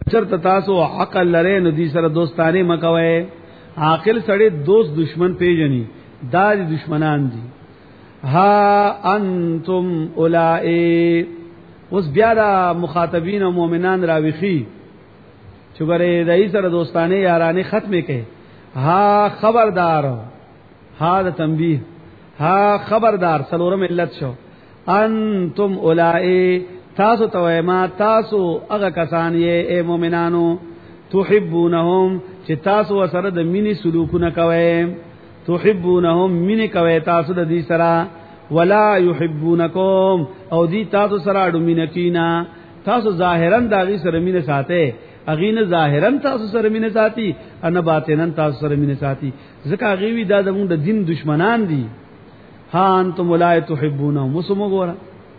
چرته تاسو عقل لري نو دې سره دوستانه مکوي. عاقل سړی دوست دشمن پیژني، دا دشمنان دي. ها انتم اولئک، اوس بیا د مخاطبین او مؤمنان راويخي چې ګره دای سره دوستانه یارانه ختمه کړي. ها خبردار، ها د تنبیه، ها خبردار سلورم علت شو. انتم اولئک، تاسو تویما تاسو هغه کسان یې اے مؤمنانو تحبونهم چې تاسو سره د مینې سلوکونه کوي، تحبونهم مینې کوي تاسو د دې سره، ولا يحبونکم او دې تاسو سره اډو مینې کینا. تاسو ظاهرا داغي سره مینې ساتي، اغینه ظاهرا تاسو سره مینې ساتي، ان باطنن تاسو سره مینې ساتي، ځکه غوی دا زموږ د دین دشمنان دي. ها انتم لا تحبونهم. مسمو ګوره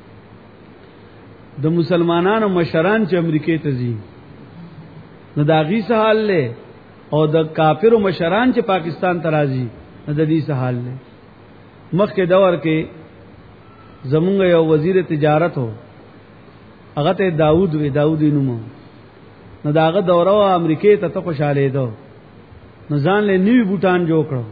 د مسلمانانو مشران چې امریکای ته ځي نو دا غي سهال له، او د کافرو مشران چې پاکستان ته راځي نو د دې سهال له. مخکې دور کې زمونږ یو وزیر تجارت هو، هغه ته داوود وی، داوود نومو، نو داغه دوره امریکای ته خوشاله ده، نو ځان له نیو بوتان جوړ کړو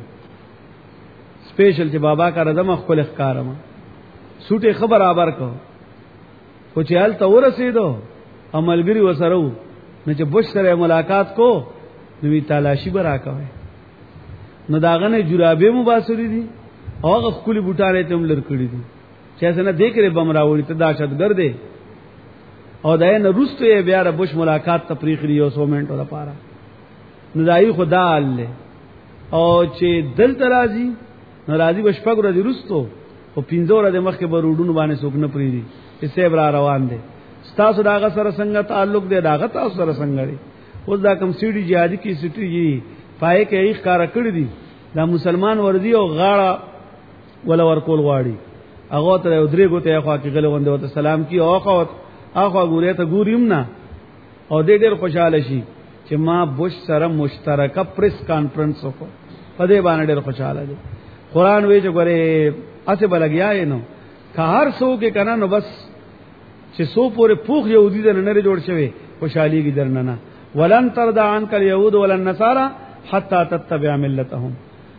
سپیشل چې بابا کا رضم خپل ښکارم سوټه خبر آبر کو. خو چې حال ته ورسېدو عملګری وسره وو، نو چې بوش سره ملاقات کو نو وی تلاشی برا کوي، نو داغه نه جرابې مباسوري دي او هغه خپل بوټانې ته هم لړکړي دي چې څنګه دیکره بمراوړي ته داشتګر دی. او دای نه روستو یې بیا د بوش ملاقات تفریق لري 100 منټو لپاره، نو دای خدا الله او چې دل ترازی نو راضی بشپګ ورځې روستو او 15 ورځې مخکې برودونو باندې څوک نه پریدي چې سیب را روان دي. تاسو داغه سره څنګه تعلق دی، داغه تاسو سره څنګه دی. اوس دا کم سیډي جهادي کی سټي پای کې یې ښکارا کړی دي، دا مسلمان وردی او غاړه ولا ورکول غواړي، هغه ته درې ګوته خو کې غلو غونډه وته سلام کی او اخو ګورې ته ګوریم نه، او دې ډېر خوشاله شي چې ما بوش سره مشترکه پریس کانفرنس وکړ، په دې باندې ډېر خوشاله دي. قران وی چې ګوره اسه بلګیا یې نو که هر څو کې کنه نو بس چې سو پورې پوخ يهودي د نړۍ جوړ شوی خوشحالي کی درنه نه. ولن ترضى عنك اليهود ولا النصارى حتى تتبع ملتهم.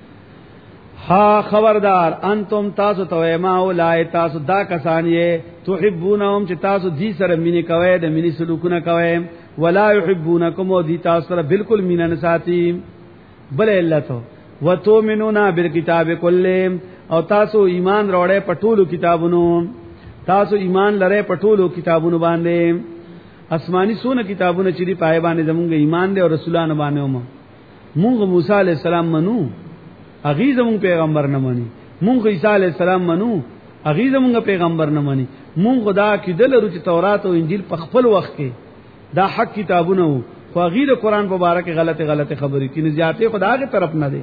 ها خبردار انتم تاسو تویما اولای تاسو دا کسان یې تحبونهم چې تاسو دې سره مینه کوي، د مینې سلوکونه کوي، ولا يحبونکم او دې تاسو سره بالکل مینه نه ساتي. بل علت وتؤمنون بالکتاب کله، او تاسو ایمان راوړې پټولو کتابونو، تاسو ایمان لرئ پټولو کتابونو باندې. آسمانی سونه کتابونه چې دی پای باندې زمونږ ایمان دی او رسولانو باندې هم. مونږ موسی علی السلام منو، اغه زمونږ پیغمبر نه مانی. مونږ عیسی علی السلام منو، اغه زمونږ پیغمبر نه مانی. مونږ خدا کې دلرو چې تورات او انجیل په خپل وخت کې دا حق کتابونه وو، خو غیر قرآن په باره کې غلطه خبرې کینې زیاتې خدای کی طرف نه دی.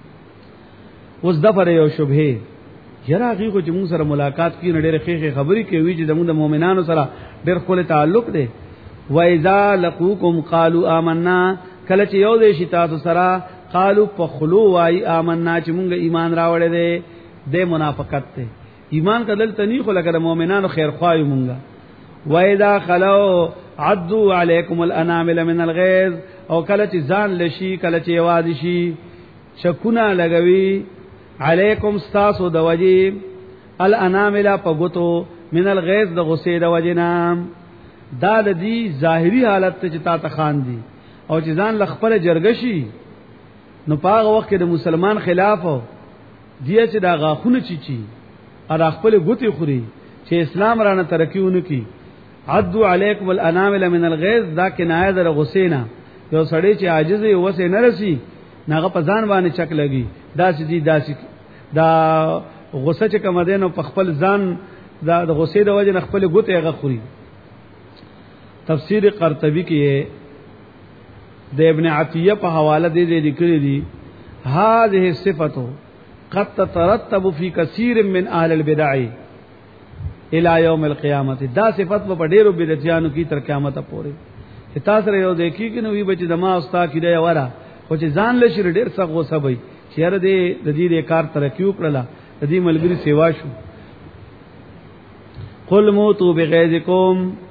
اوس دفر یو شبهه یرا غي کو چې موږ سره ملاقات کی نه ډېر خېخه خبرې کوي چې زموږ د مؤمنانو سره ډېر خپل تعلق دی. و اذا لقوکم قالوا آمنا، کله چې یو دې شي تاسو سره قالوا فخلو وای آمنا چې موږ ایمان راوړې دي، د منافقت ته ایمان کدل تنی خو لکه د مؤمنانو خیر خوای مونږه. و اذا خلو عدوا علیکم الانامل من الغیظ، او کله چې ځان لشي کله چې یوازې شي شکونه لګوي علیکم استاسو د وجی الانامل پغتو من الغیظ د غصې د وجنا. دا د دې ظاهری حالت ته چې تا ته خان دي او چې ځان لخپل جرګشي نو پاغه وخت د مسلمان خلاف دی چې دا غاخونه چی ا خپل غوتی خوري چې اسلام رانه ترکیونه کی. عدوا علیکم الانامل من الغیظ دا کنایه د غصینا، یو سړی چې عاجز وي وسه نه رسی ناغه په ځان باندې چک لګي، دا غصه چې کوم دین او په خپل ځان دا د غصې د وجه خپل غوته هغه خوري. تفسیر قرطبی کې د ابن عطیه په حواله دې لیکلي دي هذه صفته قد تترتب في كثير من اهل البدع الى يوم القيامه. دا صفت په ډیرو بدعتانو کې تر قیامت پورې تاسو یو دیکي کې نو وی بچ دما استاد کې دی وره خو چې ځان لشي ډیر څه غوسه وي چیرې د دې کار ترکیو کړله د دې ملګری سیوا شو. قل موتو بغیظکم،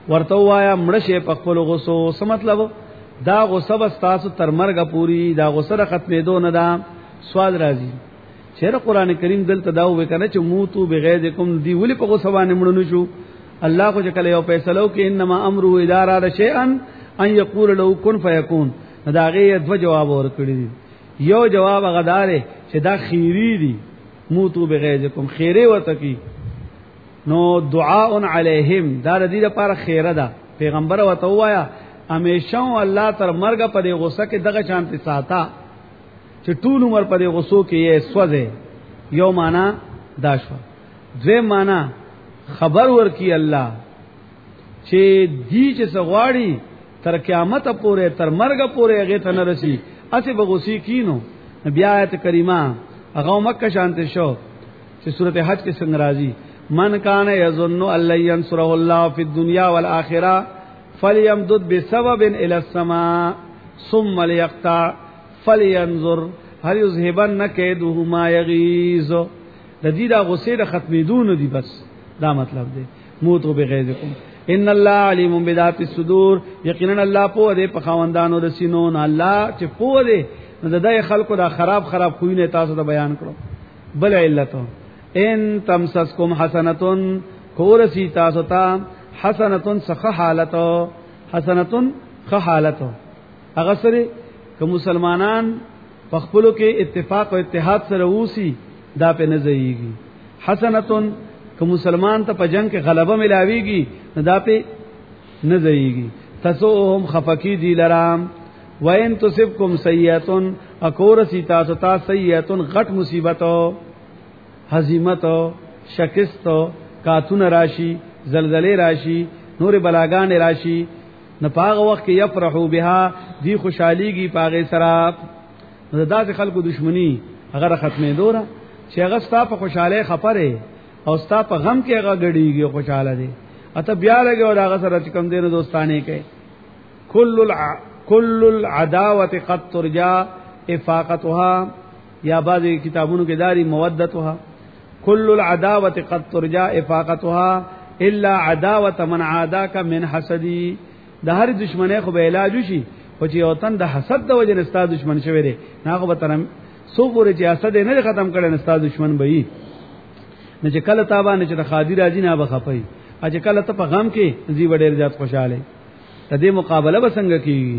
ورته وایا مړ شي په خپل غوسو. څه مطلب؟ دا غوسه بس تاسو تر مرګ پوری دا غوسه ختمېدو نه دا. سوال راځي چیرې قران کریم دلته دا وې کنه چې موتو بغیظکم دی ولې په غوسه باندې مړ نشو؟ الله کو چې کله یو فیصله وکړي انما امره اذا اراد شيئا ان يقول له كن فيكون. دا غي دو جواب ورکړي دي. یو جواب غدارې چې دا خیری دي موتو بغیظکم خیره وته کی نو دعاء علیہم دا دې لپاره خیره ده. پیغمبر وته وایا همیشه الله تر مرګ په دې غوسه کې دغه شانتي ساته چې ټول عمر په دې غوسو کې یې سوځي. یو معنا دا شو. دوی معنا خبر ورکی الله چې دی چې سغواړي تر قیامت پورې تر مرګ پورې هغه ته نه رسی اته بغوسی کینو. بیا آیت کریمه هغه مکه شانته شو چې سورته حج کې څنګه راځي من کان یظن ان لن ينصره الله فی الدنيا والآخرة فليمدد بسبب الى السماء ثم ليقطع فلينظر هل يذهبن كيده ما يغيظ. د دې دا غصې د ختمېدون دي بس دا مطلب دی موتو بغیظکم ان الله علیم بذات الصدور. یقینا الله په دې په خواندانو د سینو نه الله چې په دې د دې خلکو دا خراب خوینه تاسو ته بیان کړو. بل علت ان تمسسکم حسنتون کورسی تاسو ته حسنتون سخه حالت حسنتون خه حالت هغه سره که مسلمانان په خپلو کې اتفاق او اتحاد سره ووسی دا په نزيږي. حسنتون که مسلمان ته په جنگ کې غلبه ملاويږي دا په نزيږي. تسوهم خفقی دی لرام وین تصبکم سیئاتن اکورسی تاسو ته سیئاتن غټ مصیبتو هزیمتو شکستو کاتون راشي زلزلې راشي نور بلاګان راشي نه پاغه وخت کې یفرحو بها دی خوشحاليږي پاغه سره. دا د خلکو دشمنی هغه ختمې دوره چې هغه ستا په خوشاله خبره او ستا په غم کې هغه غړيږي خوشاله دي اته بیا لګي او هغه سره چې کوم دینه دوستانه کې کل العداوه قد ترجا افاقتها یا بعضی کتابونو کې داری مودتها کل العداوه قد ترجا افاقتها الا عداوه من عاداك من حسدي. د هر دشمنه خو به علاج شي او چې وطن د حسد د وجه نستا دشمن شوی دی ناغه به ترم سو پورې چې حسد نه ختم کړي نستا دشمن به وي نه چې کله تابانه چې د خادي راځي نه به خپي چې کله ته په غم کې زی وړي رجات خوشاله ته دې مقابله وسنګ کیږي.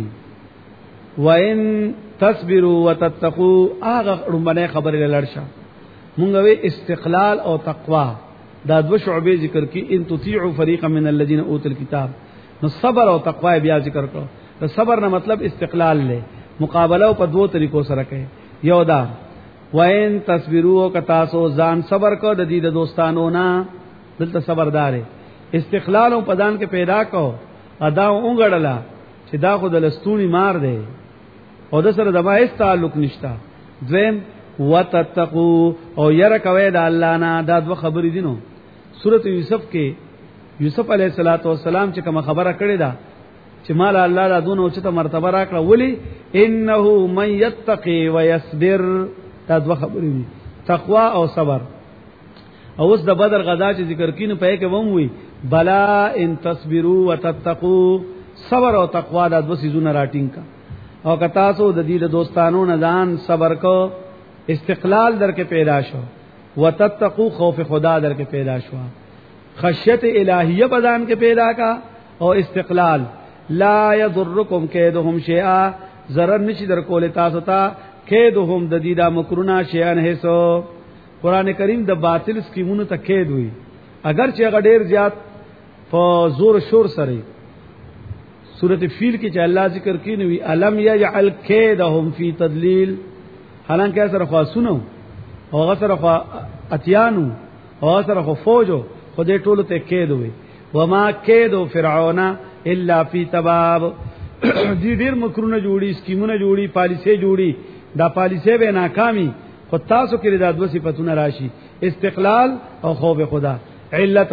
وان تصبروا وتتقوا هغه رمنه خبره لړشه مونږ وی استقلال او تقوا دا دو شعبې ذکر کی ان تطيعوا فريقا من الذين اوتوا الكتاب. نو صبر او تقوا بیا ذکر کړو. د صبر نه مطلب استقلال له مقابله په دوه طریقو سره کوي. یو دا وین تصبروا کتاسو ځان صبر کو د دې د دوستانو نه دلته صبردار استقلال او پدان کې پیدا کو ادا اونګړلا چې دا خو د لستونی مار دی او د سره د ما هیڅ تعلق نشتا. دویم وتتقوا او ير کوي د الله نه دا دوه خبرې دي. نو سورته یوسف کې یوسف علیه السلام چې کوم خبره کړې ده چې مال الله را دونه او چې ته مرتبه راکړه ولی انه من يتقي ويصبر دا دوه خبرې دي تقوا او صبر. او اوس د بدر غزا چې ذکر کینو په کې وموي بلا ان تصبروا وتتقوا صبر او تقوا دا دوه سيزونه راټینګ کا او کتا سو د دې دوستانو نه ځان صبر کو استقلال در کې پیدا شو وتتقوا خوف خدا در کې پیدا شو خشیت الہیہ بدن کې پیدا کا او استقلال لا یضرکم کیدهم شیئا ضرر نشي در کول تاسو ته کیدهم د دې دا مکرونه شیان هيسو. قران کریم د باطل سکیمونو ته کید وي اگر چې غډیر زیات په زور شور سره سورته فیل کې چې الله ذکر کینوي الم یجعل کیدهم فی تضلیل حالانکه سره خاصونو او سره اتیانو او سره فوجو خدای ټولو ته کید وي وما کیدو فرعون الا فی تباب. دې ډیر مکرونه جوړي سکیمونه جوړي پالیسي جوړي دا پالیسي به ناکامي خو تاسو کې د دوه صفاتونه راشي استقلال او خوف خدا. علت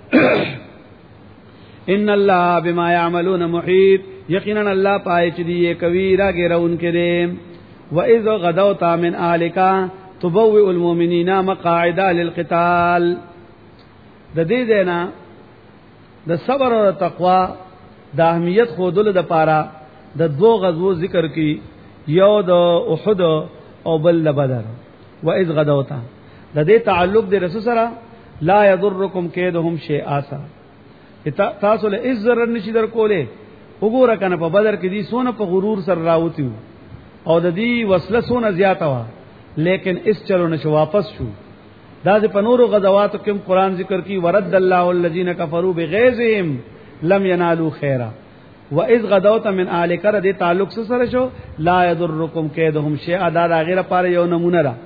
ان الله بما يعملون محيط یقینا الله پای چې دی کوي راګرون کړي. واذ غدوت من اهلك تبوئ المؤمنين مقاعد للقتال. د دې دینا د صبر او تقوا د اهمیت خودل د پاره د دو غزو ذکر کی یو د احد او بل د بدر و اذ غدوتا د دې تعلق د رسول سره لا یضرکم کیدهم شیئا تاسو له اذ ضرر نشي در کوله وګوره کنه په بدر کې دي سونه په غرور سره راوتیو او د دې وسله سونه زیاته وا لیکن اس چلو نشو واپس شو دا په نورو غزواتو کې قرآن ذکر کی ورد الله الذين كفروا بغيظهم لم ينالوا خيرا واذ غدوت من اهلك ردي تعلق سره شو لا يضركم كيدهم شيئا دا غیره پاره یو نمونه را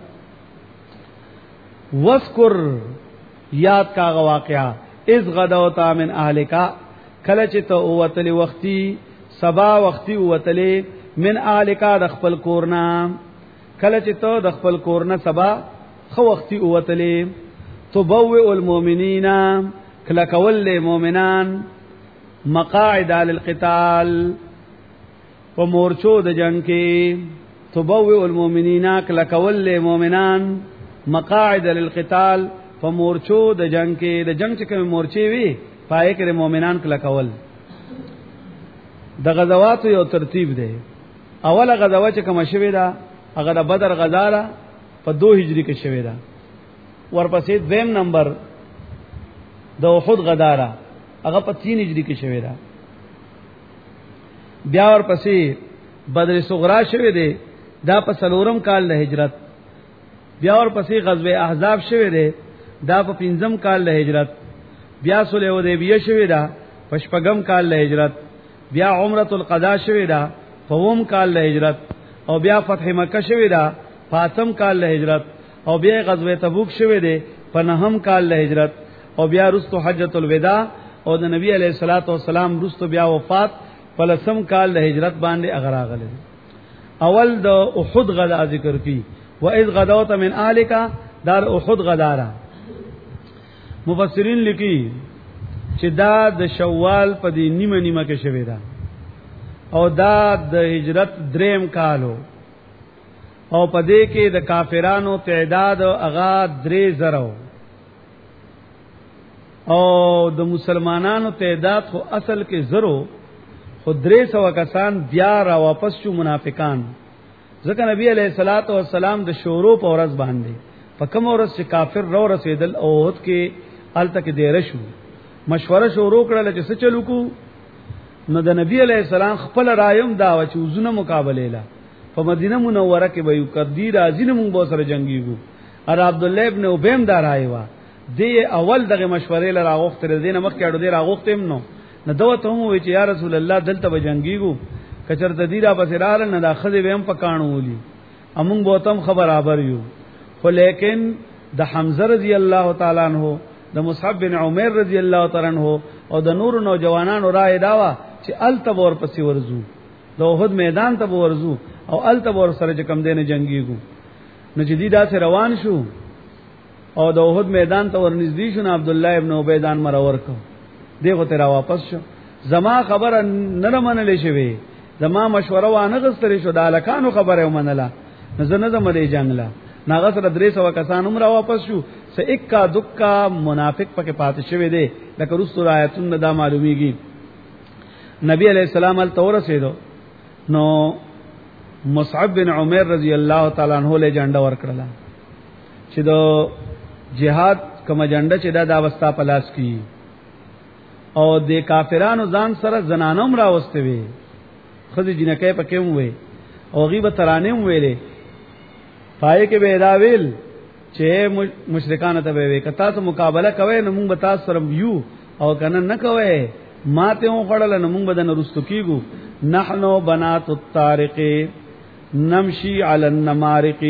واذكر یاد کا واقعا اذ غدوت من اهلك کله چې ته اوتلی وختي سبا وختي اوتلی من اهلك د خپل کورنا کله چې ته د خپل کورنا سبا خو وختي اوتلی تبوئ المؤمنین کله کول مؤمنان مقاعد للقتال و مورچو د جنگ کې تبوئ المؤمنین کله کول مؤمنان مقاعد للقتال فمورچو د جنگ کې د جنگ چې کوم مورچي وي پای کې مؤمنان کله کول د غزوات یو ترتیب دی اوله غزوه چې کوم شوی دا هغه د بدر غزاره په 2 هجری کې شوی دا ورپسې دویم نمبر د احد غزاره هغه په 3 هجری کې شوی دا بیا ورپسې بدر صغرا شوی دی دا په 4م کال د هجرت بیا ورپسې غزوه احزاب شوی دی دا په 5م کال د هجرت بیا صلح حدیبیه شوی دا په 6م کال د هجرت بیا عمره القضاء شوی دا په 9م کال د هجرت او بیا فتح مکه شوی دا په 8م کال د هجرت او بیا غزوه تبوک شوی دی په 9م کال د هجرت او بیا رستو حجۃ الوداع او د نبی علیہ الصلوۃ والسلام رستو بیا وفات په 10م کال د هجرت باندې اغراغله اول د احد غزا ذکر کی و اذ غدوت من اهلک دار احد غدارا مفسرین لیکي چې دا د شوال په دی نیمه کې شوی دا او دا د هجرت 3م کالو او په دې کې د کافرانو تعداد اغا 3000 او د مسلمانانو تعداد خو اصل کې 0 خو 300 کسان بیا را واپس شو منافقان ځکه نبی علیہ الصلوۃ والسلام د شورو په ورځ باندې په کوم ورځ چې کافر رو رسیدل او هوت کې الته کې ډیر شو مشوره شروع کړل چې څه چلو کو نو د نبی علیہ السلام خپل رایم دا و چې وزونه مقابله لا په مدینه منوره کې به یو کدی راځي نو موږ به سره جنگیږو ار عبد الله ابن ابیم دا رایوا دی اول دغه مشورې لره غوښتل دینه مخکې اړو دی راغوښتم نو دوته مو وی چې یا رسول الله دلته به جنگیږو کچرته دی را بسرال نه داخله ویم پکانو ولي امون بوتم خبر یو خو لیکن د حمزه رضی الله تعالی عنہ د مصعب بن عمر رضی الله تعالی عنہ او د نور نوجوانانو رائے داوا چې التبور پسې ورزو د احد میدان ته ورزو او التبور سره چې کم دینه جنگیږو نو جديدا سره روان شو او د احد میدان ته ورنږدې شو نه عبد الله ابن عبیدان مرور کو دغه ته را واپس شو زما خبره نه منلې شوی زما مشوره وانه غستري شو د الکانو خبره ومنله نزنه زمري جنگلا ناغه سره 300 کسان عمر واپس شو سه اکا دکا منافق پکې پاتې شوی دی لکه رسول آیاتونه دا معلومیږي نبی علیہ السلام ال تور رسیدو نو مصعب بن عمر رضی الله تعالی عنہ له جنډه ورکړه چې دو جهاد کوم جنډه چې دا واسطه پلاس کی او د کافرانو ځان سره زنانوم راوستي وي خدي جنکه پکې وې او غیبت ترانه ویلې پای کې به دا ویل چې مشرکان ته به کتا ته مقابله کوي نو موږ به تاسو سره یو او کنه نه کوي ماته و خړل نو موږ بدن رستو کیګو نحنو بنات الطارق نمشي علی النمارق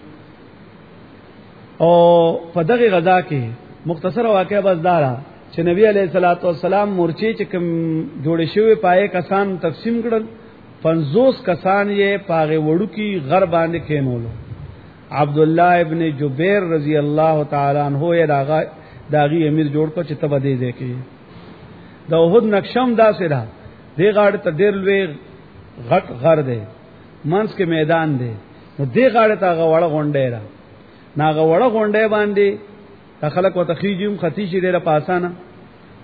او په دغه غزا کې مختصر واقعه بس دارا چې نبی علیہ الصلوۃ والسلام مورچی چې کوم جوړ شوی پای کسان تقسیم کړل 50 کسان یې پاغه وړو کی غر باندې کېنولو عبد الله ابن جبیر رضی الله تعالی عنہ یې داغي امیر جوړ کو چې تبه دې کې د احد نقشم دا سره دی غاړه ته ډیر لوی غټ غر دی منځ کې میدان دی نو دی غاړه ته غوړه غونډه را ناغه وړه غونډه باندې خلک وته خيجم ختی شي ډیره پاسانه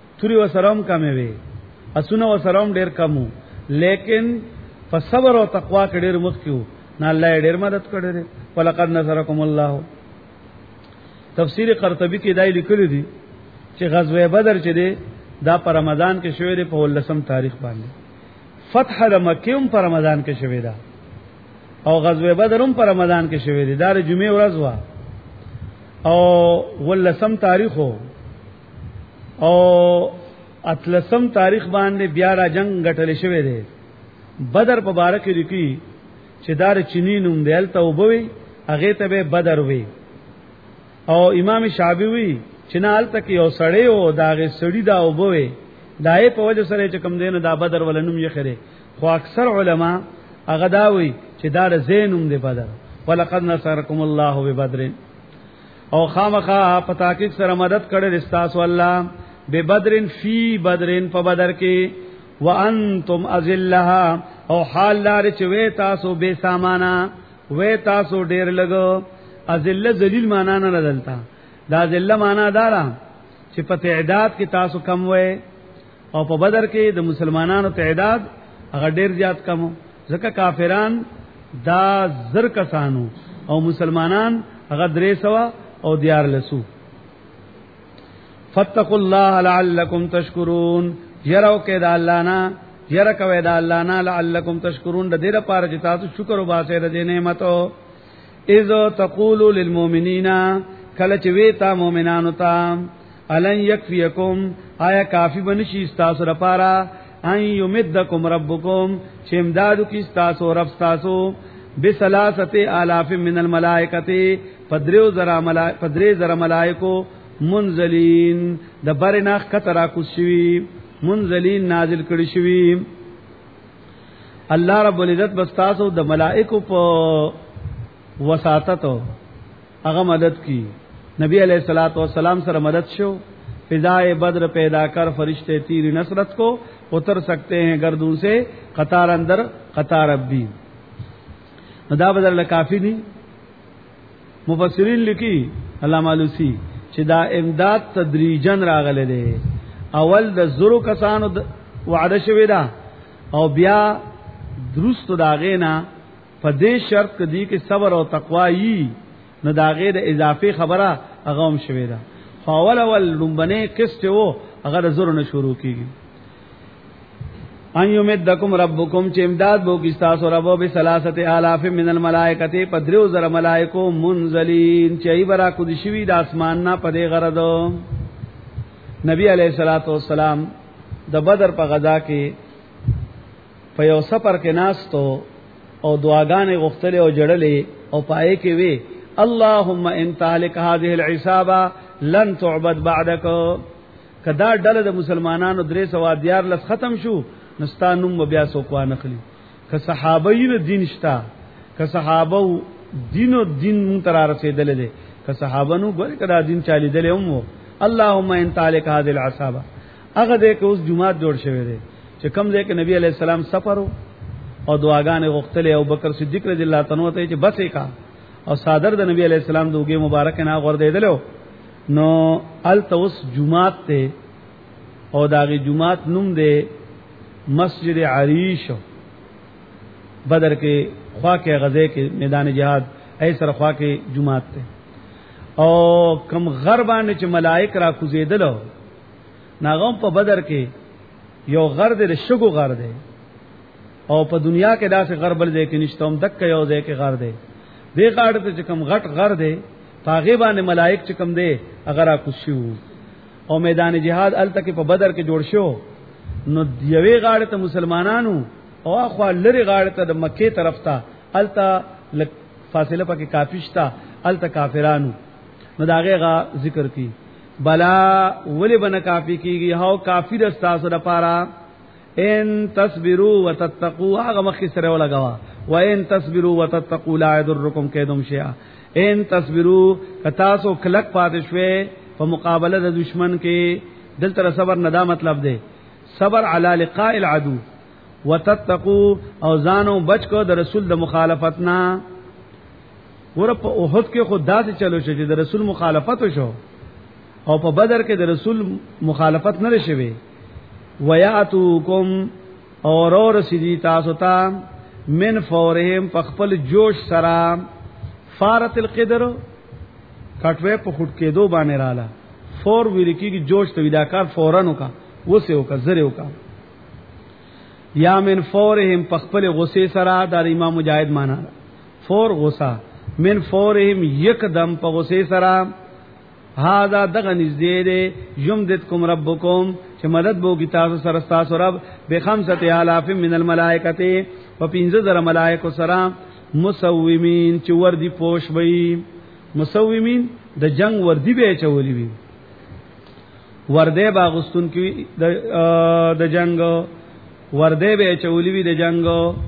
توري وسرم کمې وي اسونه وسروم ډیر کمو لیکن په صبر او تقوا کې ډیر مخ کیو نه الله ډیر مدد کړی ولقد نصرکم الله. تفسیر قرطبی کې دای لیکل دي چې غزوه بدر چې دی دا په رمضان کې شوې ده په 19 تاریخ باندې. فتح د مکه هم په رمضان کې شوې ده او غزوه بدر هم په رمضان کې شوې ده. دا د جمعې ورځ وا او 19 تاریخ او اتلسم تاریخ باندې بیا را جنگ غټل شوې ده. بدر په باره کې لیکي چې دار چینی نوم دیل ته وبوي هغه ته به بدر وي او امام شافعي وی چې نه حالت کې یو سړی او داغه سړی دا وبوي دای په وجه سره چې کم دین دا بدر ولنوم یې خره خو اکثر علما هغه دا وی چې دا زینوم دی بدر ولقد نصرکم الله ببدر او خامخا په تحقیق سره مدد کړي رستاس الله ببدر فی بدرن په بدر کې وانتم ازلها او حال لار چې وې تاسو بے سامانا وې تاسو ډیر لګو ازل ذلیل معنا نه بدلتا دا ذل معنا دارا چې په تعداد کې تاسو کم وې او په بدر کې د مسلمانانو تعداد هغه ډیر زیات کم ځکه کافران دا زر کسانو او مسلمانان هغه 300 او دیار لسو. فتقوا الله لعلکم تشکرون یرو کې دا الله نه یره کوي دا الله نه لعلکم تشکرون د دې لپاره چې تاسو شکر وباسئ د دې نعمتو. اذ تقولوا للمؤمنین کله چې وی تا مؤمنانو ته الن یکفیکم آیا کافی بنشي تاسو لپاره ان یمدکم ربکم چې امدادو کی تاسو رب تاسو ب3000 من الملائکه پدریو زرا ملائکو منزلین د برناخ کترا کوشوی منزلین نازل کړي شوی. الله رب العزت بستاسو د ملائکو په وساطت هغه مدد کی. نبی علیہ الصلوۃ والسلام سره مدد شو. فضائے بدر پیدا کر فرشتے تیر نصرت کو اتر سکتے ہیں گردوں سے قطار اندر قطار اب بھی. دا بدر کافی نہیں. مفسرین لکی علامہ علوسی چې دا امداد تدریجن راغله ده. اول د زرو کسانو وعده شوی دا او بیا درست داغه نه په دې شرط کدي کې صبر او تقوا یي نو داغه د اضافي خبره هغه هم شوی دا. اول لومبنه قسط وو هغه د زرو نه شروع کیږي. ان یمدکم ربکم چې امداد بو کی تاسو ربو ب3000 من الملائکه پدریو زر ملائکو منزلین چې ای برا کو دي شوی د اسمان نه پدې غرضو. نبی علیہ الصلوۃ والسلام د بدر په غزا کې په یو سفر کې ناستو او دعاګانې غوښتلې او جړلې او پای کې وی اللهم ان تهلك هذه العصابه لن تعبد بعدك. کدا ډله د مسلمانانو 300 لس ختم شو نستانم بیا سو کو نخلی. که صحابین دین شتا که صحابو دین او دین متر رسیدل دي که صحابنو ګور کدا دین چالي دلهم. اللهم ان تعلق هذه العصابه هغه دې کې اوس جمعه جوړ شوی دی چې کم دې کې نبی علی السلام سفر او دعاګانې غوښتلې او بکر صدیق رضی الله تعالی عنہ ته چې بسې کا او صادر د نبی علی السلام دوګه مبارک نه غور دیدلو نو ال توس جمعه ته او داغي جمعه نوم دی مسجد عریش بدر کې خوا کې غزه کې میدان جهاد ایسر خوا کې جمعه ته او کم غربانه چې ملائک را کوزیدلو ناغم په بدر کې یو غر دې شګو غر دې او په دنیا کې داسې غر بل دې کې نشته هم دک یو دې کې غر دې دې غاړه ته چې کم غټ غر دې پاغه باندې ملائک چې کم دې اگر را کوشو او میدان جهاد ال تک په بدر کې جوړ شو نو دیوی غاړه ته مسلمانانو او اخوا لری غاړه ته د مکه طرف ته التا فاصله پکې کافی شتا التا کافرانو نو داغه غا ذکر کی بلا ولی بن کافی کیږي هاو کافی د تاسو لپاره ان تصبروا وتتقوا هغه مخ سره ولګوا و ان تصبروا وتتقوا لا يضركم كيدهم شيئا. ان تصبروا کتاسو کلک پاتې شوي په مقابله د دشمن کې دلته صبر نه دا مطلب دی صبر علی لقاء العدو وتتقوا او ځانو بچ کو د رسول د مخالفتنا. ور په احد کې خود داسې چلو شو چې د رسول مخالفت شو او په بدر کې د رسول مخالفت نه شوي ویاتوکم اور سیدی تاسو ته من فورهم پخپل جوش سرا فارت القدر کټوي په خټ کې دو باندې رااله فور ویل کېږي جوش ته وداکار فورن وکا وسه وکا زره وکا یا من فورهم پخپل غصه سرا در امام مجاهد معنا فور غصه من فورهم یکدم په غصه سرا هاذا دغه نږدې دی یمددکم ربکم چې مدد بو کی تاسو سره تاسو رب به 5000 من الملائکه و 15000 ملائکه سره مسومین چې وردی پوش وي مسومین د جنگ وردی به چولی وي ورده باغستون کی د جنگ ورده به چولی وي د جنگ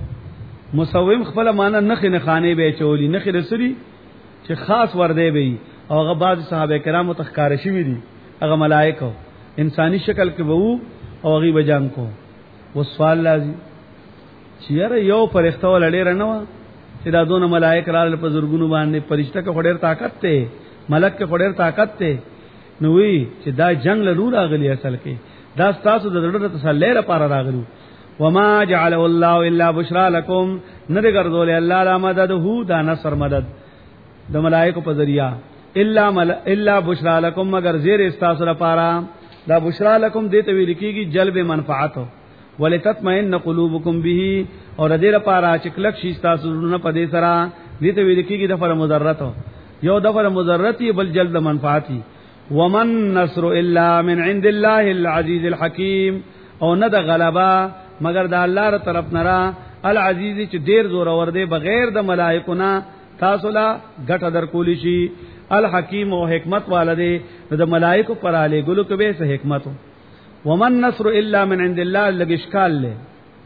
مسوم خپل معنا نخ نه خانه به چولی نخ رسري چې خاص ورده به او هغه بعض صحابه کرامو تخکار شوی دي هغه ملائکه انسانی شکل کې وو او غي بجان کو وسوال لازم چیرې یو فرښتہ ولړې رنوا چې دا دونه ملائکه رال په زورګونو باندې فرښتہ کې خډیر طاقت ته ملک کې خډیر طاقت ته نو وی چې دا جنگ له نور اغلی اصل کې دا تاسو د ضرورت تسلی لپاره راغلو وما جعل الله الا بشرا لكم نه ګرځول الله لا مدد هو دا نصر مدد د ملائکه په ذریعہ الا بشرا لكم مگر زیر استاسو لپاره دا بشرا لكم دې ته ویل کېږي جلب منفعت ولتطمئن قلوبكم به اور دې لپاره چې کلک شي استاسو نه پدې سره دې ته ویل کېږي د فر مضرت یو د فر مضرت بل جلب منفعتي ومن نصر الا من عند الله العزيز الحكيم او نه د غلبا مگر د الله تر طرف نه العزيز چې ډیر زور ور دي بغیر د ملائکو نه تاسو لا غټ در کولی شي الحکیم او حکمت والده د ملائکه پر علی ګلو کې به سه حکمت ومن نصر الا من عند الله لګشکال له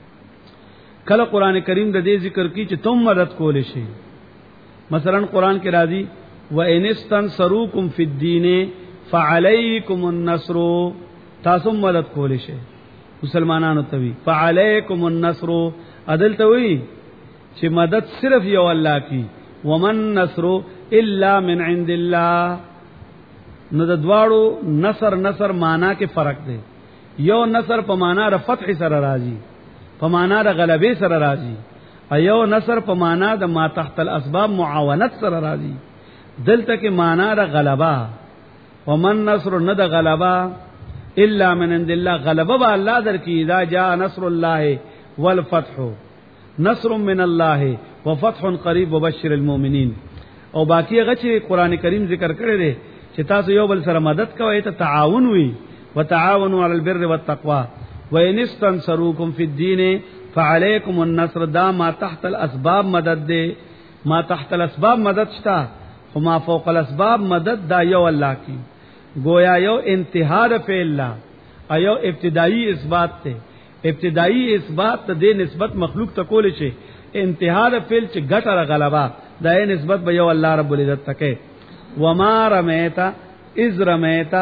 کله قران کریم د دې ذکر کی چې تم مدد کول شي مثلا قران کې راځي و ان استنصروکم فی الدین فعلیکم النصر تاسو مدد کول شي مسلمانانو ته وی فعلیکم النصر عدل ته وی چې مدد صرف یو الله کی ومن نصر الا من عند الله نو د دواړو نصر معنا کې فرق دی یو نصر په معنا د فتح سره راځي په معنا د غلبې سره راځي ایو نصر په معنا د ما تحت الاسباب معاونت سره راځي دلته کې معنا د غلبا ومن نصر نه د غلبا الا من عند الله غلبه به الله درکې اذا جاء نصر الله والفتح نصر من الله وفتح قریب وبشر المؤمنین او باقی هغه چې قران کریم ذکر کړی دی چې تاسو یو بل سره مدد کوئ ته تعاون وي وتعاونوا على البر والتقوى وان استنصروكم في الدين فعليكم النصر دا ما تحت الاسباب مدد دی ما تحت الاسباب مدد شتا خو ما فوق الاسباب مدد دا یو الله کی گویا یو انتہا د فعل لا ایو ابتدائی اثبات ته ابتدائی اثبات ته د نسبت مخلوق ته کول شي انتہا د فعل چې ګټه غلبا دا نسبت به یو الله رب العزت تکي وما رمیتا اذ رمیتا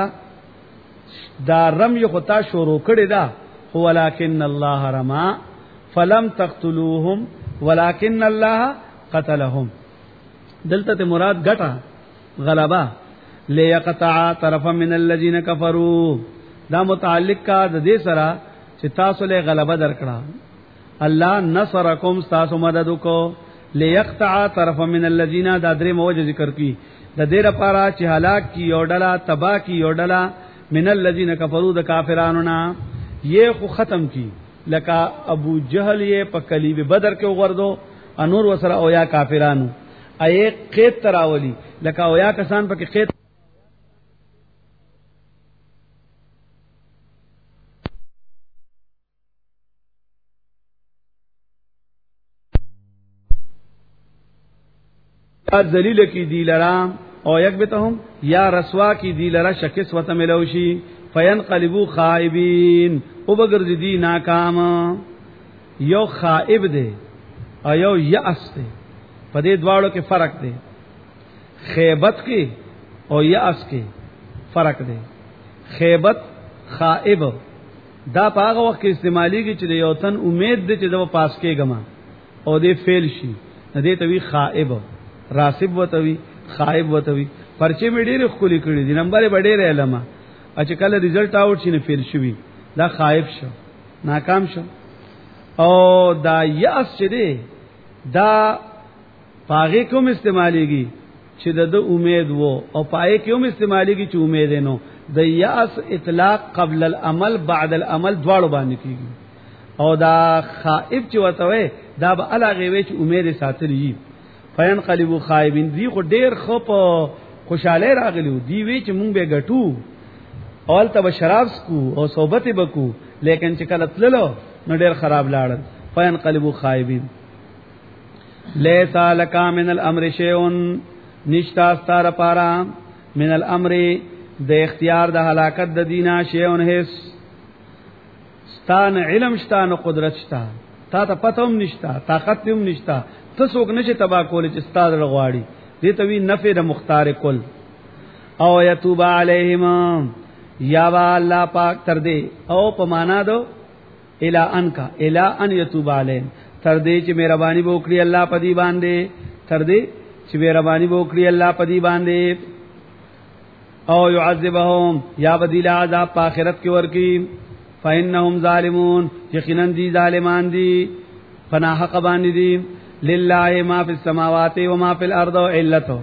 دا رمی خطا شروع کړی دا ولکن الله رما فلم تقتلوهم ولکن الله قتلهم دلته مراد ګټه غلبا ليقطع طرفا من الذين كفروا دا متعلق کا د دې سره چې تاسو له غلبه درکړه الله نصرکم تاسو مدد کو ليقطع طرفا من الذين دا درې موجه ذکر کی د دې لپاره چې هلاک کی او ډلا تبا کی او ډلا من الذين كفروا د کافرانو نا یہ خو ختم کی لکه ابو جهل یې په کلیب بدر کې وغردو انور وسره او یا کافرانو اي قید تراولی لکه او یا کسان په کې قید ذلیل کی دی لرا او یک بتهم یا رسوا کی دی لرا شکس وت ملوشی فینقلبوا خائبین او بغرض دی ناکام یو خائب دے او یو یأس دے پدې دواړو کې فرق دی خیبت کې او یأس کې فرق دی خیبت خائب دا په هغه وخت کې استعماليږي چې یو تن امید دې چې دا پاس کېږم او دې فیل شي دې ته وی خائب راسب وتوي خائب وتوي پرچې مې ډېر خولي کړې دي نمبر به ډېر علما چې کله رزلټ آوټ شي نه فیل شوی دا خائف شو ناکام شو او دا یأس چې دی دا پاغه کوم استعماليږي چې د امید وو او پای کوم استعماليږي چې امید نو د یأس اطلاق قبل العمل بعد العمل دواړو باندې کیږي او دا خائف چې وته وي دا به علاوه وي چې امید ساتلی فین قلبو خائبین دی خو ډیر خپ خوشاله راغلیو دی وی چې مونږ به غټو اول تب شراب سکو او صحبت بکو لیکن چې کله تللو نو ډیر خراب لاړل فین قلبو خائبین لیس لک من الامر شیء نشتا ستاره پارا من الامر د اختیار د هلاکت د دینه شیء هیڅ ستان علم شتان قدرت شتا تا ته پتوم نشتا طاقت هم نشتا ته څوک نشي تبا کول چې استاد رغواړي دې ته وی نفع د مختار کل او یتوب علیہم یا وا الله پاک تر دې او پمانا دو الا ان کا الا ان یتوب علیہم تر دې چې مهرباني وکړي الله پدی باندې تر دې چې مهرباني وکړي الله پدی باندې او يعذبهم یا بدیل عذاب په آخرت کې ورکی فإنهم ظالمون یقینا دي ظالمان دي پناه حق باندې دي لله ما فی السماوات و ما فی الارض علته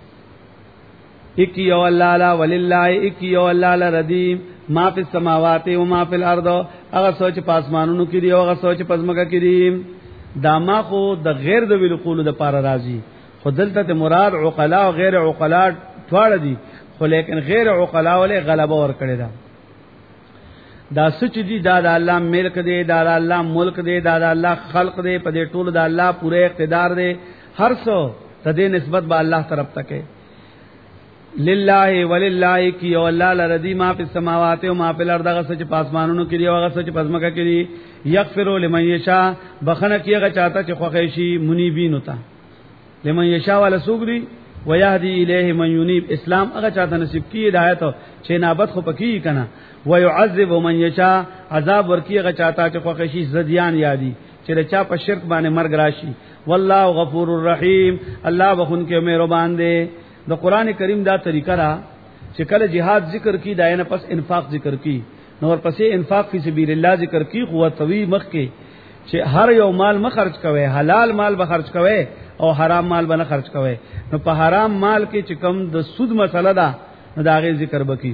اکی او الله لا ولله اکی او الله لا ردیم ما فی السماوات و ما فی الارض هغه سوچ پاسمانونو کې دی او هغه سوچ پزماکه کې دی دا ما خو د غیر د ویل قول د پار راضی خودلته مراد عقلا او غیر عقلا ټوړه دي خو لیکن غیر عقلا ولې غلبه ور کړی دا دا سچ دي دا د الله ملک دی دا د الله ملک دی دا د الله خلق دی په دې ټول د الله پوره اقتدار دی هر څو ته دې نسبت به الله طرف تکي لله ولله کی او الله لردی ما فی السماوات و ما فی الارض غسچ پاسمانونو کې دی او غسچ پزماکه کې دی یغفر لمن یشاء بخنه کیغه چاته چې خوښی شي منیبین ہوتا لمن یشاء ولا سوګری ويهدي الیه من ينيب اسلام هغه چاته نصیب کی ہدایت چې نابت خو پکی کنا ويعذب من یشاء عذاب ورکی هغه چاته چې خوښی شي زدیان یادی چې چا په شرک باندې مرګ راشي والله غفور الرحیم الله بخون کې مهربان دی د قران کریم دا طریقہ را چې کله jihad ذکر کی داینه پس انفاق ذکر کی نو ور پسې انفاق فی سبیل الله ذکر کی قوت طوی مخ کې چې هر یو مال مخرج کوي حلال مال به خرج کوي او حرام مال به نه خرج کوي نو په حرام مال کې چې کم د سود مسله ده نو دا غي ذکر بکی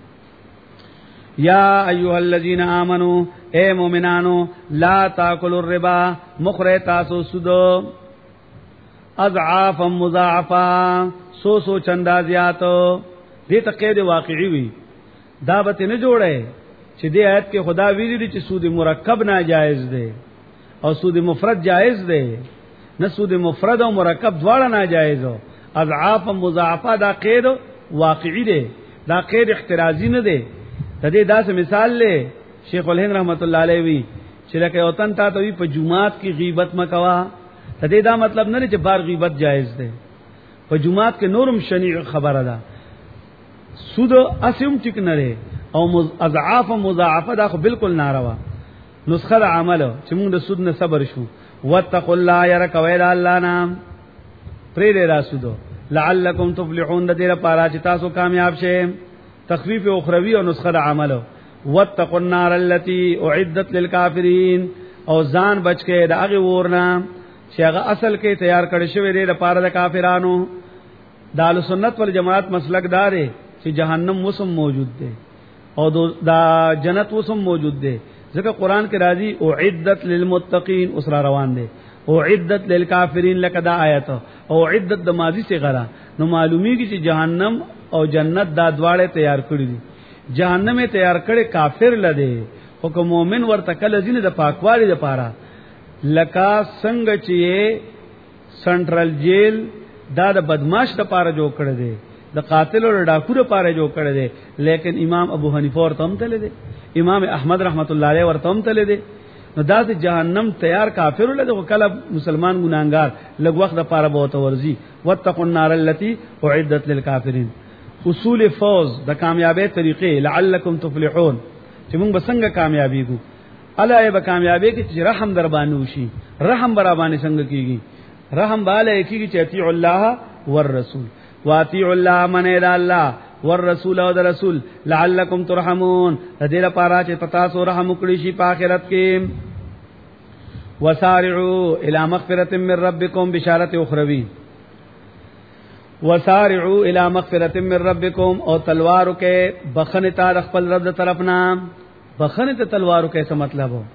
یا ایها الذین آمنو اے مومنانو لا تاکلوا الربا مخره تاسو سود اضعافا مضاعفا سو چندا زیات دې تقید واقعي وي دا به نه جوړه چې دې آیت کې خدا ویلي چې سود مرکب ناجائز دی او سود مفرد جائز دی نه سود مفرد او مرکب دواړه ناجائز او اضعاف مضاعفه دا قید واقعي دی دا قید احترازی نه دی د دې داسې مثال له شیخ الهند رحمت الله علیه وی چې لکه وطن ته وی په جمعات کې غیبت مکوا د دې دا مطلب نه چې بار غیبت جائز دی په جمعات کې نورم شنیع خبره ده سود اسیم ټیک نه لري او اضعاف مضاعفه دا خو بالکل ناروا نسخه عمل چې موږ د سود نه صبر شو واتقوا الله يرکوي الله نام پرې دې را سودو لعلکم تفلحون د دې لپاره چې تاسو کامیاب شئ تخفیف اخروی او نسخه عمل واتقوا النار التي اعدت للكافرين او ځان بچکه د هغه ورنا چې هغه اصل کې تیار کړی شوی دی لپاره د کافرانو د اهل سنت والجماعت مسلک دار دی چې جهنم وسم موجود دی او دا جنت وسم موجود دی ځکه قران کې راځي اعدت للمتقین اسرا روان دی اعدت للکافرین لکه دا آیت او اعدت د ماضی څخه غره نو معلومیږي چې جهنم او جنت دا دواړه تیار کړی دي جهنم یې تیار کړي کافر لده خو کوم مؤمن ورته کله ځینې د پاکوالي لپاره لکه څنګه چې سنټرل جیل دا د بدمعاش لپاره جوړ کړی دی د قاتل او ډاکو لپاره جوړ کړی دی لیکن امام ابو حنیفه ورته هم تل دی امام احمد رحمت الله علیه ورته هم تل دی نو دا د جهنم تیار کافر له کله مسلمان ګناګار لږ وخت لپاره به ورزي واتقوا النار التي اعدت للكافرين اصول فوز د کامیابی طریقې لعلکم تفلحون چې موږ بسنګ کامیابی ګو الله به کامیابی کې چې رحم در باندې وشي رحم برابر څنګه کیږي رحم بالا کیږي چې اطیع الله والرسول واطیع الله من الى الله والرسول او رسول لعلکم ترحمون دې لپاره چې پتا سو رحم وکړي شي په آخرت کې. وسارعوا الى مغفرة من ربكم بشارت اخروی وسارعوا الى مغفرة من ربكم او تلوارو کې بخنه تا خپل رب طرفنا بخنه ته تلوارو کې څه مطلب هو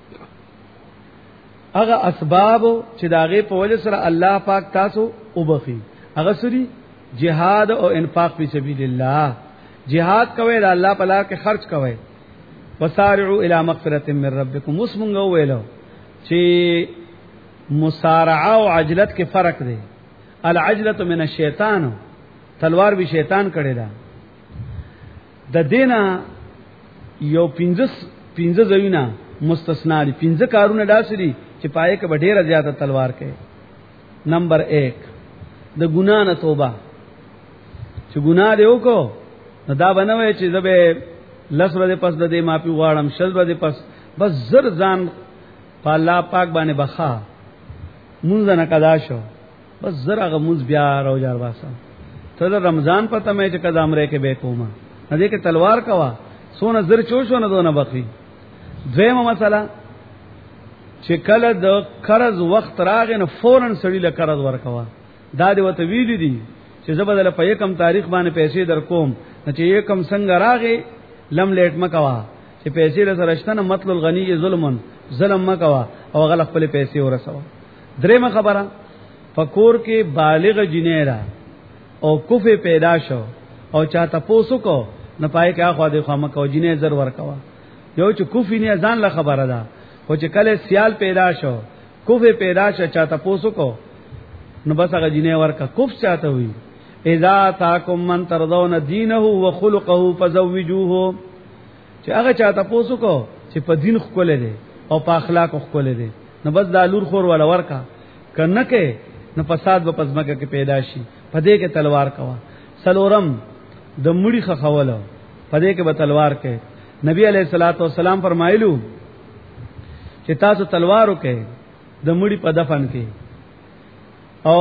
هغه اسباب چې داغه په وجه سره الله پاک تاسو وبخي هغه سری جهاد او انفاق فی سبیل الله جهاد کوي د الله په لار کې خرج کوي. وسارعوا الى مغفرة من ربكم وسمنګ ویلو چې مسارعه او عجلت کې فرق دی. العجلة من الشیطان تلوار به شیطان کړی دا د دینا یو 15 زوینا مستثنا دي 15 کارونه داسري چې پای کې ډېره زیاته تلوار کوي. نمبر 1 د ګنا نه توبه چې ګنا دی وکړو نو دا بنوي چې زبې لس ورځې پس د دې معافي غواړم شل ورځې پس بس زر ځان په الله پاک باندې بخا مونږ نه قضا شو بس زر هغه مونږ بیا روزار واسه ته رمضان پته مې چې قضا امره کې به کومه نه دې کې تلوار کوا سونه زر چوشو نه دونه بخي. دویمه مسله چې کله د قرض وخت راغی نو فورن سړی له قرض ورکوا دا دی وته ویل دي چې زبدل په یکم تاریخ باندې پیسې در کوم چې یکم څنګه راغی لم لیټ مکوا چې پیسې له سرشتنه مطلب الغنی ظلم مکوا او غل خپل پیسې ورسوا. درېمه خبره فکور کې بالغ جنیرا او کوفه پیدا شو او چاته پوسو کو نه پای کې اخوا د خامه کو جنې زر ورکوا یو چې کوفی نه ځان له خبره ده او چې کله سیال پیدا شو کوفه پیدا شو چاته پوسو کو نو بس هغه جنې ورکا کوف چاته وي. اذا تاکم من ترضون دینه وخلقه فزوجوه چې هغه چاته پوسو کو چې په دین خپل دي او په اخلاق خپل دي نو بس د لور خور ولا ورکا کنه کې نو فساد په پزماکه کې پیدا شي پدې کې تلوار کوا. سلورم د مړي خخولو پدې کې به تلوار کې نبی علیہ الصلوۃ والسلام فرمایلو چې تاسو تلوار وکې د مړي په دفن کې او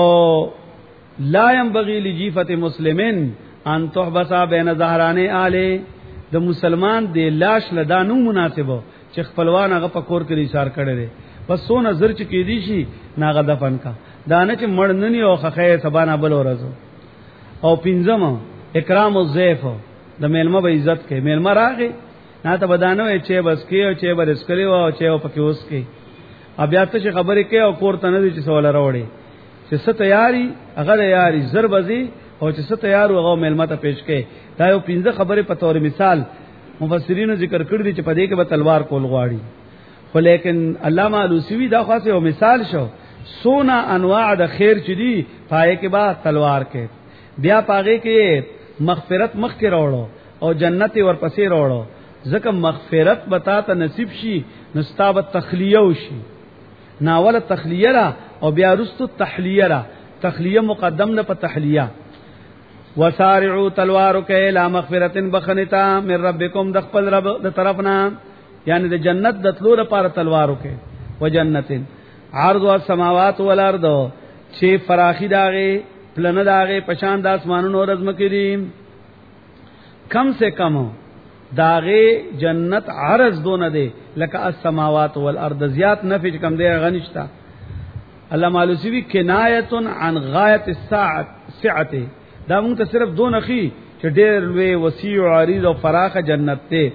لا ينبغي لجيفه مسلمن ان تحبس بين ظهران اهله د مسلمان د لاش لدانو مناسبو چې خپلوان هغه په کور کې اشاره کړي دي بس سو نظر چې کې دي شي ناغه دفن کا دانه چې مړننی او خخې سبانه بل ورځو. او پنځم اکرام الضيف د میلمه به عزت کې میلمه راغی نه ته بدانو چې بس کې او چې برس کړي او چې پکې اوس کې بیا ته خبرې کې او کور ته نه دي چې سوال راوړي چې ست تیاری هغه یاري زر بزي او چې ست تیار هغه میلمه ته پیش کې دا یو 15 خبرې په تور مثال مفسرینو ذکر کړی دي چې په دې کې به تلوار کول غواړي. خو لیکن علامه علوسی دا خاصه یو مثال شو سونا انواع د خیر چې دي پای کې با تلوار کې بیا پاګه کې مغفرت مخ کې راوړو او جنت ورپسې راوړو ځکه مغفرت بتا ته نصیب شي نستاب تخلیه وشي ناول تخلیه را او بیا رستو تحلیه را تخلیه مقدم نه په تحلیه. وسارعوا تلوارو کې لا مغفرتن بخنتا من ربکم د خپل رب د طرفنا یعنی د جنت د تلو لپاره تلوارو کې وجنتن عرض السماوات والارض چې فراخي داغه پلن داغه پشان د اسمانونو او رزم کې کم سے کم داغه جنت عرض دون دی لکه السماوات والارض زیات نفي کم دی غنشتا. علامه علوسی کنایه عن غایت الساعه سعته دا موږ ته صرف دون اخی چې ډېر لوی وسیع عریض او فراخه جنت ته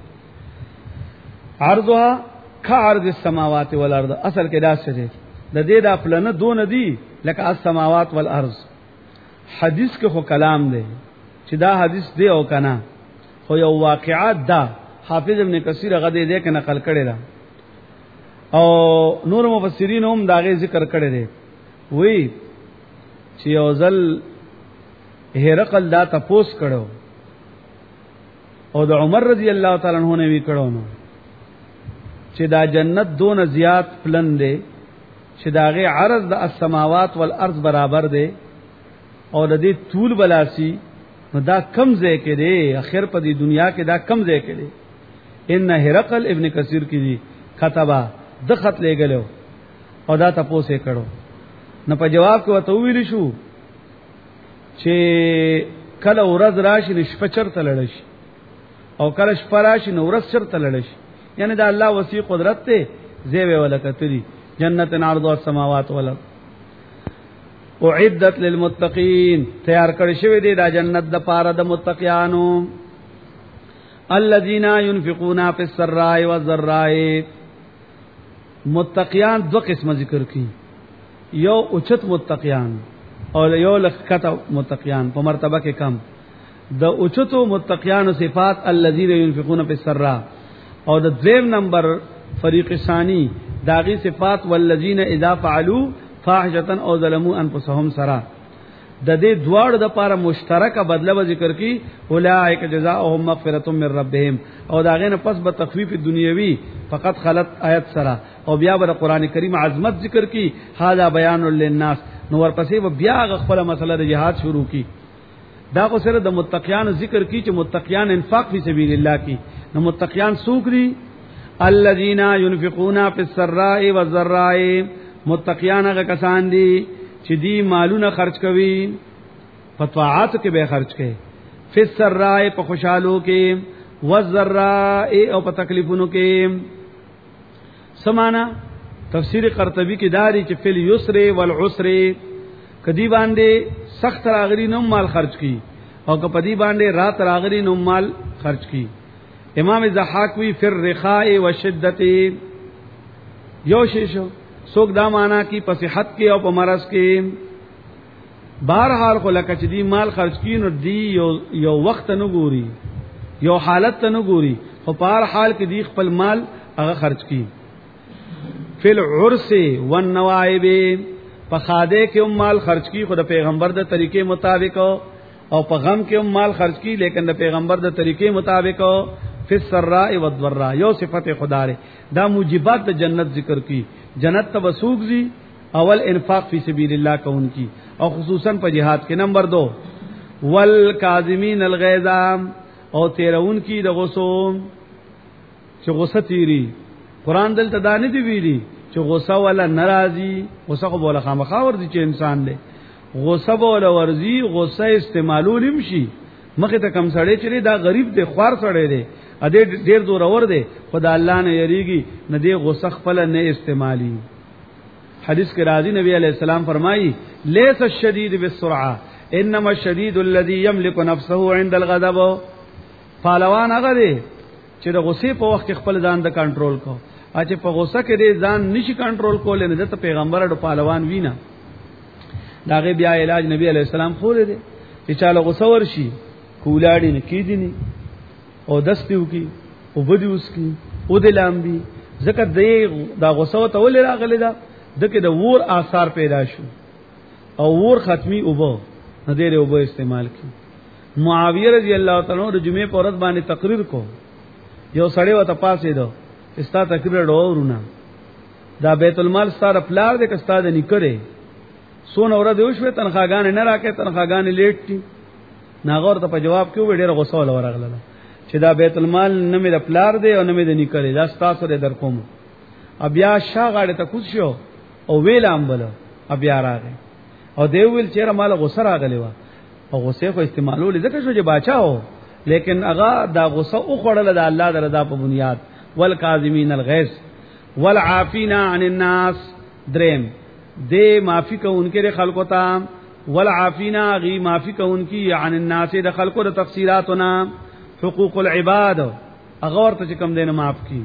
عرضها كعرض السماوات والارض اصل کې دا څه دی د دې د خپلنه دون دی لکه السماوات والارض. حدیث کې خو کلام دی چې دا حدیث دی او کنه خو یو واقعات دا حافظ ابن کثیر هغه دې کې نقل کړی دا او نور مفسرین هم دا غي ذکر کړی دی وی چې یو ځل هرقل دا تپوس کړو او د عمر رضی الله تعالی عنہ نه وی کړو نو چې دا جنت دون زیات پلن دی چې داغه عرض د السماوات والارض برابر دی او د دې طول بلاسی نو دا کم ځای کې دی اخر په دې دنیا کې دا کم ځای کې دی. ان هرقل ابن کثیر کې دی کتابه د خط لګلو او دا تاسو یې کړو نو په جواب کې وته ویل شو چې کله ورځ راشي نشپه چرته لړش او کله شپه راشي نو ورځ چرته لړش یعنی دا الله وسیع قدرت ته زیوه ولکتلی جنت عرض السماوات والارض اعدت للمتقین تیار کړی شوی دی دا جنت د پاره د متقیانو الذين ينفقون في السراء والضراء متقیان دو قسم ذکر کی یو اوچت متقیان او یو لخت متقیان په مرتبه کې کم د اوچتو متقیان صفات الذين ينفقون في السراء او د دویم نمبر فریق ثانی داغي صفات والذین اذا فعلوا فاحشة او ظلموا انفسهم سرا د دې دواړو د لپاره مشترکه بدله ذکر کی اولئک جزاؤهم مغفرة من ربهم او داغه نه پس به تخفیف دنیوی فقط خلت آیت سرا او بیا به قران کریم عظمت ذکر کی هاذا بیان للناس نو ورپسې بیا خپل مسله د جهاد شروع کی دا خو سره د متقیان ذکر کی چې متقیان انفاق فی سبیل الله کی نو متقیان سوکری الذين ينفقون في السراء والضراء متقیان هغه کسان دي چې دی مالونه خرج کوي په طاعات کې به خرج کوي فی السراء په خوشالو کې والضراء او په تکلیفونو کې سمانا تفسیر قرطبی کې داري چې فی اليسر والعسر کدی باندې سخت راغلی نو مال خرج کی او کپدی باندې رات راغلی نو مال خرج کی امام ضحاک وی فی الرخاء والشدت یو شیشو سوک دا معنا کی پصحت کې او په مرض کې بهرحال خو لکه چې دی مال خرج کین او دی یو وخت نه ګوري یو حالت نه ګوري خو په هر حال کې دی خپل مال هغه خرج کی فی العرس والنوائب په خاده کې مال خرج کی خو د پیغمبر د طریقې مطابق او په غم کې مال خرج کی لیکن د پیغمبر د طریقې مطابق فی السراء والضراء یو صفت خدای دا موجبات د جنت ذکر کی جنت ته وسوق زی اول انفاق فی سبیل الله کون کی او خصوصا په jihad کې نمبر 2 والکاظمین الغیظ او تیرون کی د غصو چې غصه تیری قران دلته دانه دی ویلي چې غصه ولا ناراضي غصه کو بوله خامخا ور دي چې انسان دی غصه بوله ورزي غصه استعمالول نشي مخه ته کم سړی چې دا غریب دی خوار سړی دی ا دې ډیر زور اور دی خدای الله نه یریږي نه دی غصه خپل نه استعمالي حدیث کې راځي نبی علیہ السلام فرمایي ليس الشديد بالسرعه انما الشديد الذي يملك نفسه عند الغضب پهلوان هغه دی چې د غصې په وخت خپل ځان د کنټرول کو چې په غصه کې دې ځان نشي کنټرول کولای نه د پیغمبر د پهلوان وینا داغه بیا علاج نبی علیہ السلام خو دې چې چاله غصه ورشي کولاړي نه کیدنی او دستیو کی او بدیوس کی او د لامبي زکه دا غصه ته ول راغلی دا دغه د ور آثار پیدا شو او ور ختمي اوبو نه دې اوبو استعمال کی معاویه رضی الله تعالی عنہ د جمعې په ورځ باندې تقریر کو یو سړی وته پاسې دو استا تقریر ورونه دا بیت المال ستاره پلار دې کستا دې نکړي سونه ور دې وشوي تنخواګان نه راکې تنخواګان لیټ دي ناغور ته په جواب کې وړي غوسه ولا ورغله چې دا بیت المال نه مې د پلار دی او نه مې د نکړي دا ستاسو در کوم بیا شاغاړه ته کوڅ شو او ویل امبل بیا راغی او دی ویل چې مال غوسه راغلی و او غوسه خو استعمالول ځکه چې بچاو لیکن اغا دا غوسه او خړل د الله د رضا په بنیاد والکاظمین الغیظ والعافین عن الناس دریم دې معافی کوونکې خلکو ته والعافین غی معافی کوونکی عن الناس د خلکو د تفسیراتنا حقوق العباد اغور ته کوم دینه معاف کی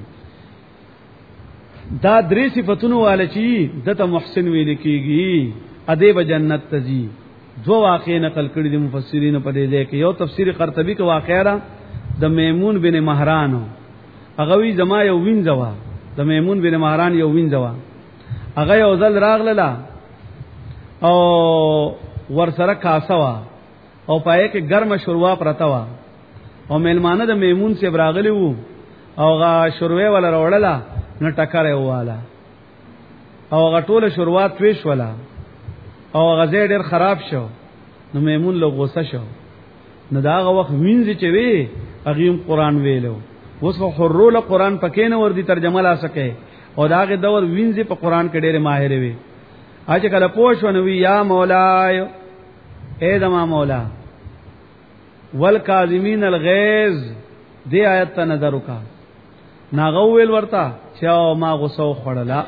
دا درې صفاتونو والے چی دته محسن ویل کیږي ادیب جنت تزي دو واقع نقل کړي د مفسرین په دې کې یو تفسیر قرطبی کې واقعا را د میمون بن مهران هغه وی زما یو وینځوا د میمون بن مهران یو وینځوا هغه یو ځل راغله او ورسره کاسوا او پای کې ګرم شوروا پرتا وا او میلمانه د میمون سے براغلی وو او غا شروع ولا وړلا نه ټکرې واله او غټوله شوروا تویش ولا او غزه ډیر خراب شو نو میمون له غوسه شو نو داغه وخت وینځي چې وی اغیم قران ویلو اوس خو حرول قران پکې نه ور دي ترجمه لا سکے او داغه دور وینځي په قران کې ډېر ماهر وي اځ کله پوښ ونوي یا مولا اے دما مولا والکاظمین الغیظ دې آیت ته نظر وکا ناغویل ورتا چې ما غوسه خړلا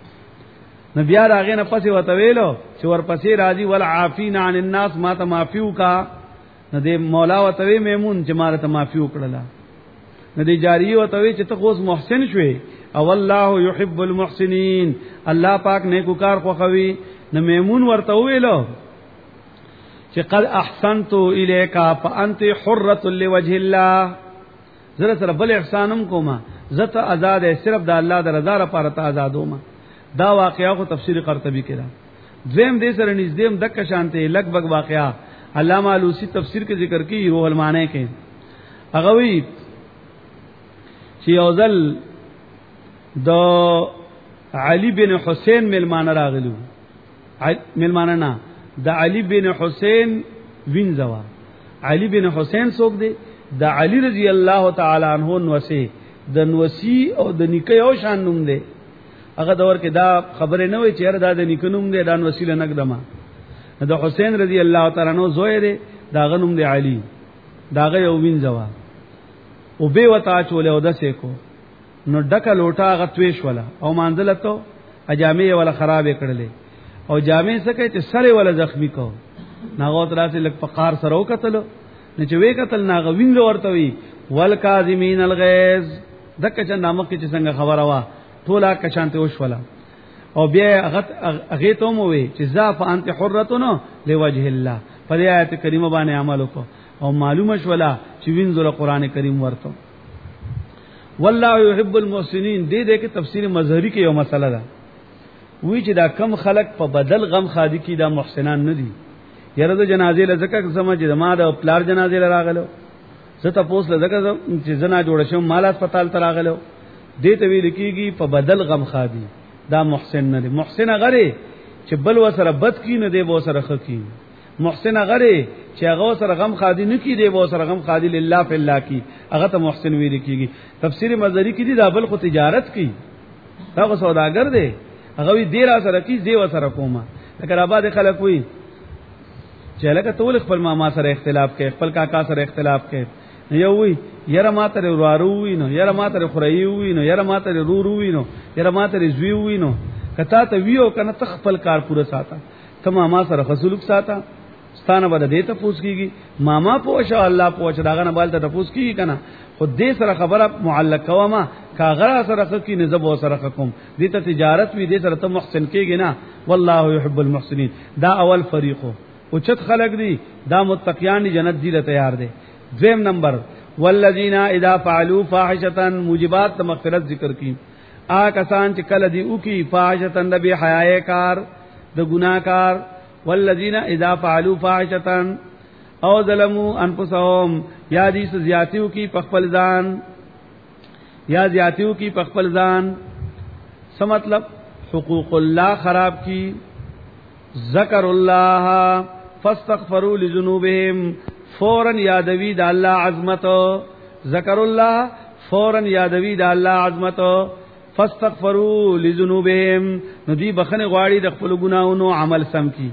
نبی راغې نه پسې وته ویلو چې ورپسې راځي والعافین عن الناس ما ته معفو کا نه دې مولا وته وی میمون چې ماره ته معفو کړلا نه دې جاری وته وی چې ته اوس محسن شوي او الله يحب المحسنين الله پاک نیکوکار خوښوي نه میمون ورته ویلو چې قد احسنت الیک فانت حره لوجه الله زره سره بل احسانم کوما زت آزاد ہے صرف د الله د رضا لپاره ته آزادوما دا واقعا کو تفسیر قرطبی کړه زم دې سره نږدې دک شانته لګبګ واقعا علامہ علوسی تفسیر کې ذکر کی روح المعانی کې هغه وی چې اوزل د علی بن حسین ملمانه راغلو ملمانه نه د علی بن حسین وینځوا علی بن حسین څوک دی د علی رضی الله تعالی عنہ نوسی د نوسی او د نیکه او شان نوم دی هغه دور کې دا خبره نه وي چې هر دا د نیکه نوم دی دا وسیله نقدمه د حسین رضی الله تعالی عنہ زوی دی دا غنوم دی علی داغه یو وینځوا او به وتا چولې او د سیکو نو ډکه لوټه غتويش ولا او مانځلته اجامه ولا خراب کړلې او جامې سکه چې سره ولا زخمی کو ناغو تراسه لک فقار سره وکتلو نه چې وې قتل ناغه وینځ ورته وی والکاظمین الغیظ دکه چې نامه کې چې څنګه خبره وا ټولا کشانته وش ولا او بیا هغه ته مو وی چې ذا فانت حرتون لوجه الله پر آیت کریمه باندې عمل وکړه او معلومه شولا چې وینځل قران کریم ورته والله يحب المحسنين دې کې تفسیر مظهری کې یو مسله ده وی چې دا کم خلق په بدل غم خادي کې دا محسنان نه دي یره د جنازې لزکه سمجh ما د پلار جنازې راغلو زه تاسو لزکه چې زنا جوړ شم مال هسپتال ته راغلو دې ته ویل کېږي په بدل غم خادي دا محسن نه دي محسن غره چې بل وسره بد کی نه دی بو سره خکی محسن غره چې هغه سره غم خادي نه کی دی بو سره غم خادي لله فی الله کی هغه ته محسن ویل کېږي تفسیر مظهری کې دی دا بل خو تجارت کی دا سوداګر دی هغه وی ډیر سره کی دی وسره کومه لکه آباد خلک وی چې لکه تول خپل ماما سره اختلاف کوي خپل کاکا سره اختلاف کوي یو وی یره ماته ورارو وی نو یره ماته خړی وی نو یره ماته رورو وی نو یره ماته زوی وی نو کته ته ویو کنه تخپل کار پوره ساته ته ماما سره خصلوک ساته ستانه بده دیته پوس کیږي ماما پوښه الله پوښه داغه نه بالته پوس کیږي کنه خود دې سره خبره معلق کوما کاغره سره کی نسب او سره کوم دې ته تجارت وی دې سره ته محسن کیږي نه والله يحب المحسنين دا اول فریقو او چت خلق دي دا متقیان جنت دی له تیار دي دویم نمبر والذین اذا فعلوا فاحشه موجبات مغفرت ذکر کی کسان چې کله دی او کی فاحشه د بی حیاء کار د ګناکار والذین اذا فعلوا فاحشه او ظلموا انفسهم یا دې زیاتیو کی پخپل ځان یا زیاتیو کی پخپل ځان څه مطلب حقوق الله خراب کی ذکر الله فاستغفروا لذنوبهم فورا یادوی د الله عظمت ذکر الله فورا یادوی د الله عظمت فاستغفروا لذنوبهم ندی بخنه غواړي د خپل ګناونو عمل سم کی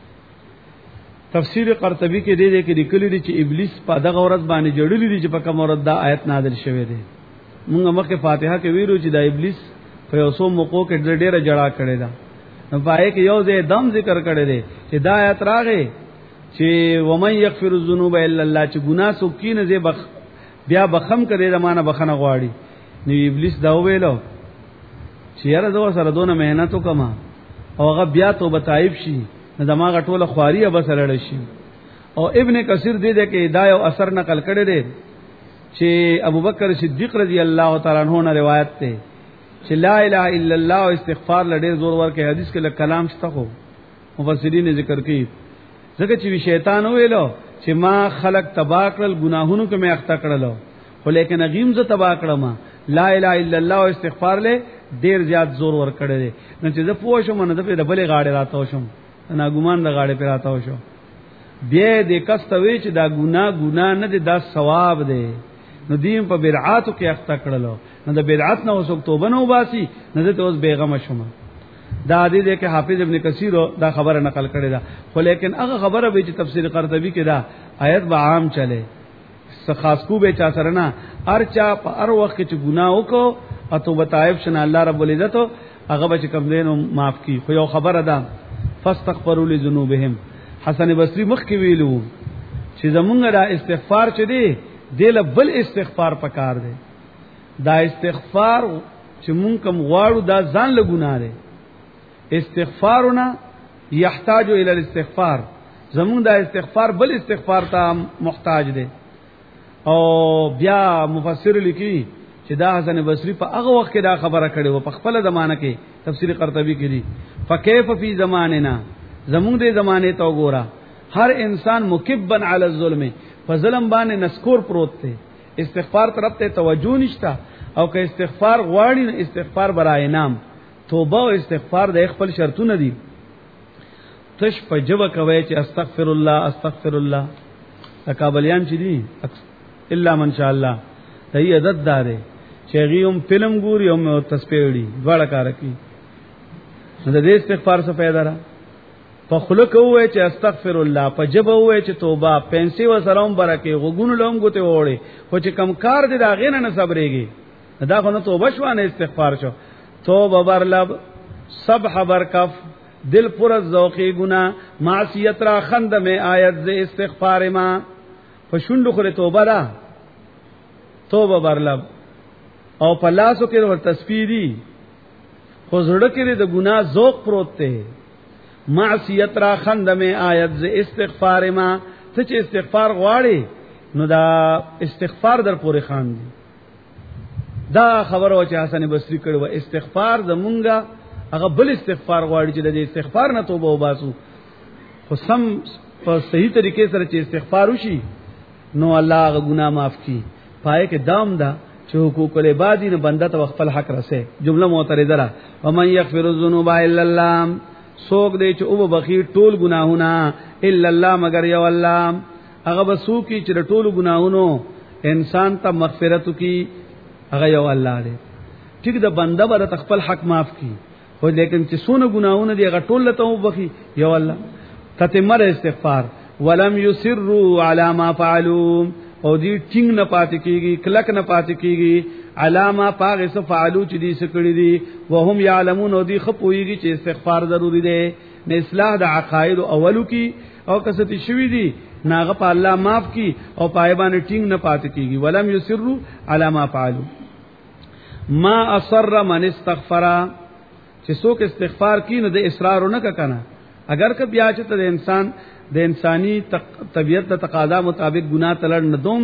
تفسیر قرطبی کې دې کې لیکلي دي چې ابلیس په دغه ورځ باندې جوړلې دي چې په کوم ورځ دا آیت نازل شوه دی موږ مخکې فاتحه کې ویلو چې دا ابلیس په اوسو موقو کې ډېره جړه کړې ده نو پای کې یو ځای دم ذکر کړی دی چې دا آیت راغې چې ومن یغفر الذنوب الا الله چې ګناه سکین زی بیا بخم کړي زمانہ بخنه غواړي نو ابلیس دا ویلو چې یاره زو سره دونه مهنت وکما او هغه بیا توبه تایب شي نو دماغ ټوله خواري به سره لړ شي او ابن کثیر دې کې هدايه او اثر نقل کړي دي چې ابوبکر صدیق رضی الله تعالی عنہ نے روایت ته چې لا اله الا الله او استغفار لړ زور ورکه حدیث کې کلام شته خو مفسرین ذکر کوي ځکه چې شیطان ویلو چې ما خلق تبا کړل ګناهونو کې مې اخته کړلو خو لیکن غیم ز تبا کړم لا اله الا الله او استغفار له ډیر زیات زور ور کړل نو چې زه پوه شوم نو په دبلې غاړه راتاو شم نه ګمان د غاړه پر راتاو شو بیا دې کستوي چې دا ګناه نه دي دا ثواب دی نو دیم په بدعاتو کې اخته کړلو نو د بدعت نه وسوک توبه نو باسي نه ته اوس بیغمه شوم دا دې کې حافظ ابن کثیر دا خبره نقل کړی دا خو لیکن هغه خبره به چې تفسیر قرطبی کې دا آیت به عام چله خاص کو به چا سره نه ارچا په هر وخت چې ګناه وکړو اته بتایب شنه الله رب العزت هغه به کم دینو معاف کی. خو یو خبره ده فاستغفروا لذنوبهم. حسن بصری مخ کې ویلو چې زمونږ دا استغفار چې دی دله بل استغفار پکار دی. دا استغفار چې مونږ کوم غواړو دا ځان له ګناه دی. استغفارنا یحتاج الى الاستغفار. زمونږ دا استغفار بل استغفار ته محتاج دی. او بیا مفسر لیکي چې دا حسن بصری په هغه وخت کې دا خبره کړې و په خپل زمانہ کې تفسیر قرطبی کې دي فكيف فی زماننا زمونږ د زمانه ته وګوره هر انسان مکبن علی الظلم په ظلم باندې نسکور پروت دی. استغفار طرف ته توجه نشتا او که استغفار غواړي استغفار برای نام توبه او استغفار د خپل شرطونه دي. تش په جوه کوي چې استغفر الله استغفر الله تکابلیان چې دي الا من شاء الله دای عدد داره چې غيوم فلم ګوري او تسبیحړي دواړه کار کوي. د دې استغفار څخه پیدا را په خلق وای چې استغفر الله په جبه وای چې توبه پنسي و سلام برکه غوګونو لوم ګوته وړي خو چې کم کار دي دا غینه نه صبرېږي دا خو نه توبه شو نه استغفار شو. توبه برلب سبح برکف دل پر ذوقی گنا معصیت را خند میں آیت ز استغفار ما فشند خره توبه را توبه برلب او پلاسو کې ور تسبیح دي خو زړه کې د ګناه ذوق پروت ته معصیت را خند میں آیت ز استغفار ما ته چې استغفار غواړي نو دا استغفار در پورې خان دي. دا خبر او چې حسن بصری کړو استغفار زمونږه هغه بل استغفار غواړي چې د استغفار نه توبه وباسو خو سم په صحیح طریقې سره چې استغفار وشي نو الله هغه ګناه معاف کړي. پای کې دام دا چې حقوق العباد نه بنده ته خپل حق رسې. جمله معترضه را ومن یغفر الذنوب الا الله سوک دی چې او بخیر ټول گناهونه الا الله مگر یو الله هغه بسو کی چې ټول گناهونو انسان ته مغفرت کی هغه یو الله دی. ټیک د بنده بر خپل حق معاف کی خو لیکن چې سونه گناهونه دی هغه ټول ته وبخي یو الله. تتمر استغفار ولم یسروا علی ما فعلوا او دی ټینګ نه پاتې کیږي کلک نه پاتې کیږي علامه پاغه څه فعلو چې دي سکړي دي وهم يعلمون او دی خپويږي چې استغفار ضروری دی نه اصلاح د عقاید اولو کی او کستی شوی دي ناغه په الله معاف کی او پایبان ټینګ نه پاتې کیږي ولم یسروا علی ما فعلوا ما اصر من استغفر چې څوک استغفار کینو د اصرار نه کنه اگر که بیا چې د انسان د انسانی طبیعت د تقاضا مطابق گناہ تلړ نه دوم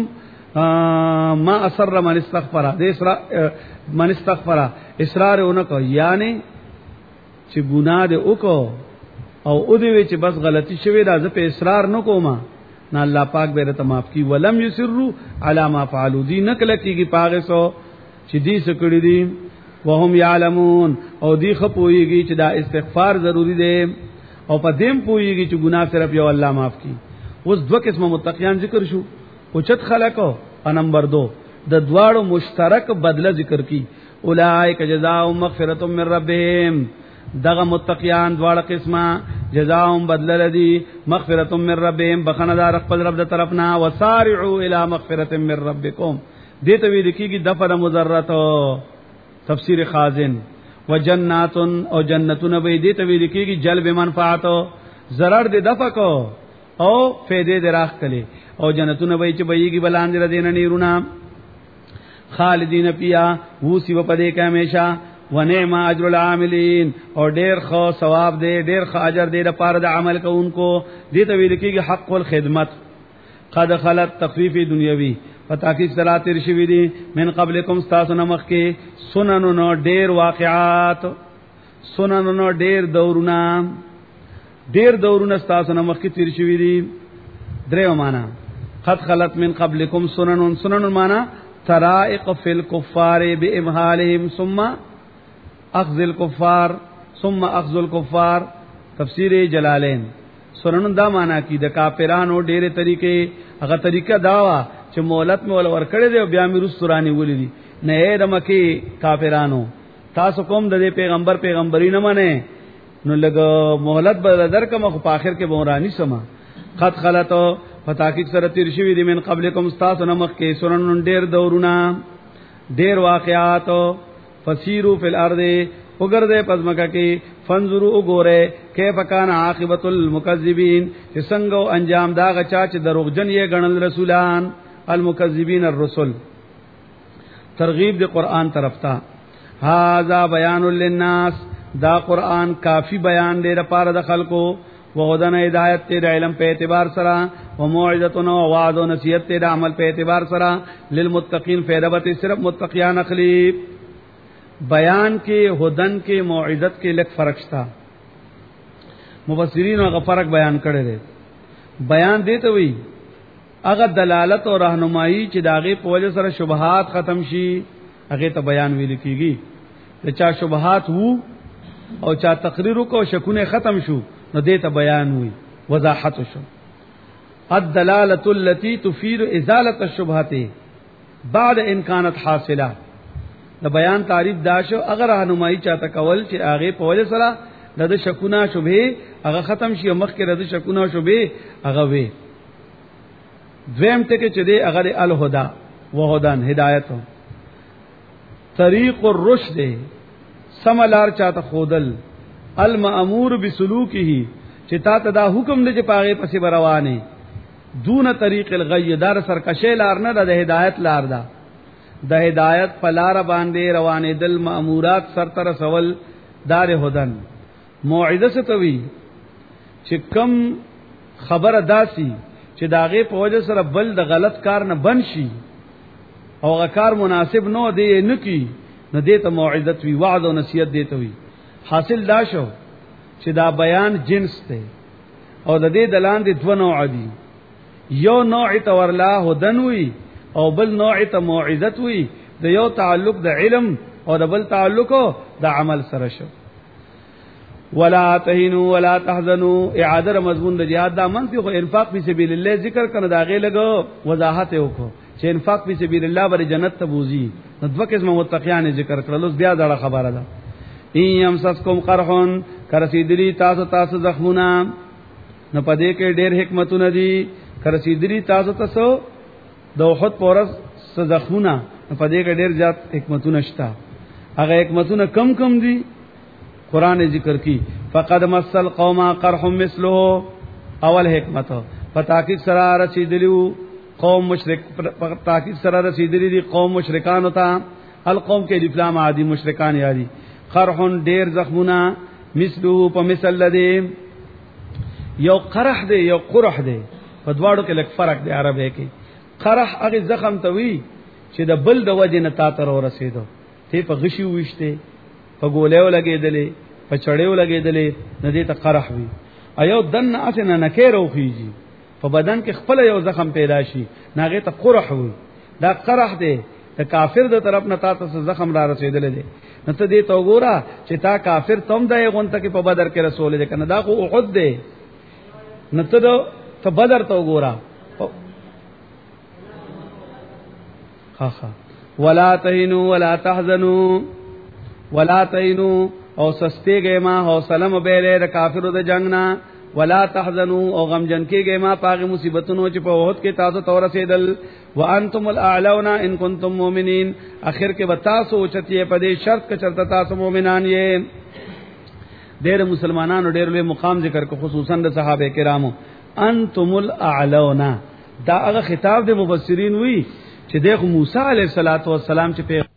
ما اصر من استغفر د اصرار من استغفر اصرار اونکو یعنی چې گناہ دې وکاو او او دې چې بس غلطی شوی دا زه په اصرار نکوما نه الله پاک به ته معاف کی ولم یسروا علی ما فعلوا دی نکله کیږي پاغه سو چې دې سکړی دي وهم یعلمون او دی خپويږي چې دا استغفار ضروری دی او په دیم پويږي چې ګناه صرف یو الله معاف کی. اوس دوه قسمه متقیان ذکر شو اوچت خلقو او نمبر 2 د دواړو مشترک بدله ذکر کی اولئک جزاؤهم مغفرۃ من ربهم دغه متقیان دواړه قسمه جزاؤهم بدله لدی مغفرۃ من ربهم بخنه دار خپل رب د طرفنا وسارعوا الی مغفرۃ من ربکم دې ته ویل کیږي دفع مضرات تفسیر خازن وجنات او جنتون به دې ته ویل کیږي جلب منفعت zarar دې دفع کو او فائدې دراخ کړي او جنتون به چې بېږي بلاندې ردین نیرونا خالدین فیها وو سی په دې کې همیشه ونعم اجر العاملین او ډېر خو ثواب دې ډېر خو اجر دې لپاره د عمل کوونکو دې ته ویل کیږي حق الخدمت قد خلت تخفیف دنیوی فتاکی صلات ارشوی دی من قبلکم ستاسو نمخ کې سننونو ډیر واقعات سننونو ډیر دورونه ستاسو نمخ کې تیر شوی دی. دریو معنا قد خلت من قبلکم سنن معنا طرائق فی الكفار بامهالهم ثم اخذ الكفار ثم اخذ الكفار تفسیر جلالین سنن دا معنا کی د کافرانو ډیره طریقې هغه طریقه داوا چې مولت مول ور کړی دی او بیا مې رستورانی ولې دي نه د مکی کافرانو تاسو کوم د پیغمبري نه منه نو لګ مهلت به درکمه خو په اخر کې بورانی سما قد خلت فتاکیک سره تیر شوی دی من قبلکم استاسو نمخ کې سنن ډیر دورونه ډیر واقعات فسیرو فی الارض وګرځه پزماکه کې فنظروا وګوره کیف کان عاقبت المکذبین چې څنګه انجام دا غچا چې دروغجن یې غنل رسولان المکذبین الرسل ترغیب دی قران طرف ته هاذا بیان للناس دا قران کافی بیان دی لپاره د خلکو وغدن ہدایت تے علم پہ اعتبار سرا وموعظتنا ووعد و نصیحت تے عمل پہ اعتبار سرا للمتقین فیدبت صرف متقیان اخلیب بیان کے ہدن کے موعظت کے لک فرق تھا مفسرین و فرق بیان کرے رہے بیان دیتے ہوئی اگر دلالت اور رہنمائی چې داغه په وجه سره شبهات ختم شي هغه ته بیان ویل کیږي چا شبهات وو او چا تقریر کو شکونه ختم شو نو دیتا بیان ہوئی وضاحت شو الدلالة التي تفيد ازالة الشبهات بعد ان كانت حاصله دا بیان تعریف داشو اگر رهنمایی چاته کول چې هغه په وجه سره د شکونه شبهه هغه ختم شي مخکې د شکونه شبهه هغه وي دویم ټکی چې دی هغه الهدى وهدان هدایت طریق الرشد سملار چاته خودل المأمور بسلوکه چې تا ته دا حکم دی چې پاغه پسې روانه دون طریق الغی دار سرکشه لار نه د هدایت لار ده د هدایت پلار باندې روانه دل مأمورات سرتر سوال دار هدن موعظه ستوي چې کم خبر داسي چې داغه په وجه سره بل د غلط کار نه بنشي او هغه کار مناسب نو دی نه کی نه دی ته موعظه وی وعظ او نصیحت دی ته وی حاصل دا شو چې دا بیان جنس ته او د دې دلان دي دو نوع دي یو نوع تورلا هدن وی او بل نوع ته موعظه وی د یو تعلق د علم او د بل تعلق د عمل سره شو ولا تهنوا ولا تحزنوا اعاده مضمون د جهاد دا منفي خو انفاق فی سبیل الله ذکر کنه دا غي لګو وضاحت وکړو چې انفاق فی سبیل الله بر جنت ته بوزي نو دوه قسمه متقیان ذکر کړل بیا دا خبره ده این یمسسکم قرحون کرسیدلی تاسو زخمونه نو پدې کې ډېر حکمتونه دي کرسیدلی تاسو د وحد پورس زخمونه نو پدې کې ډېر زیات حکمتونه شته هغه حکمتونه کم دي قران ذکر کی فقد مسل قوم قرح مثله اول حکمت فتاکید سره رسیدلیو قوم مشرک تاکید سره رسیدلی دي قوم مشرکان ہوتا القوم کې الاسلام عادي مشرکان یادي قرحن ډیر زخمونه مثلو په مثل لدی یو قرح دی یو قرح دی په دواړو کې لږ فرق دی عربی کې قرح هغه زخم ته وی چې د بل د وجه نه تا تر ورسېدو ته په غشي وښته په ګولیو لګېدلې په چړېو لګېدلې نه دې ته قرح وی ایو دن اسنه نکیرو خيږي په بدن کې خپل یو زخم پیدا شي ناغه ته قرح وی دا قرح دی د کافر د طرف نه تاسو زخم را رسیدلې دي نو ته دې تو ګورا چې تا کافر تم دای غونته کې په بدر کې رسول دي کنه دا خو احد دی نو ته بدر تو ګورا ها ولا تهنوا ولا تحزنوا ولا تهنوا او سستېږئ ما حوصله مبهله د کافرو د جنگ نه ولا تحزنوا او غم جن کېږئ ما پاغه مصیبتونو چې په وحد کې تاسو تور رسیدل وانتم الاعلون ان کنتم مؤمنین اخر کې وتا سوچتیه په دې شرط کې چرته تاسو مؤمنان یې ډېر مسلمانانو ډېر له مقام ذکر کو خصوصا د صحابه کرامو انتم الاعلون دا هغه خطاب د مفسرین وی چې د موسی علیه السلام چې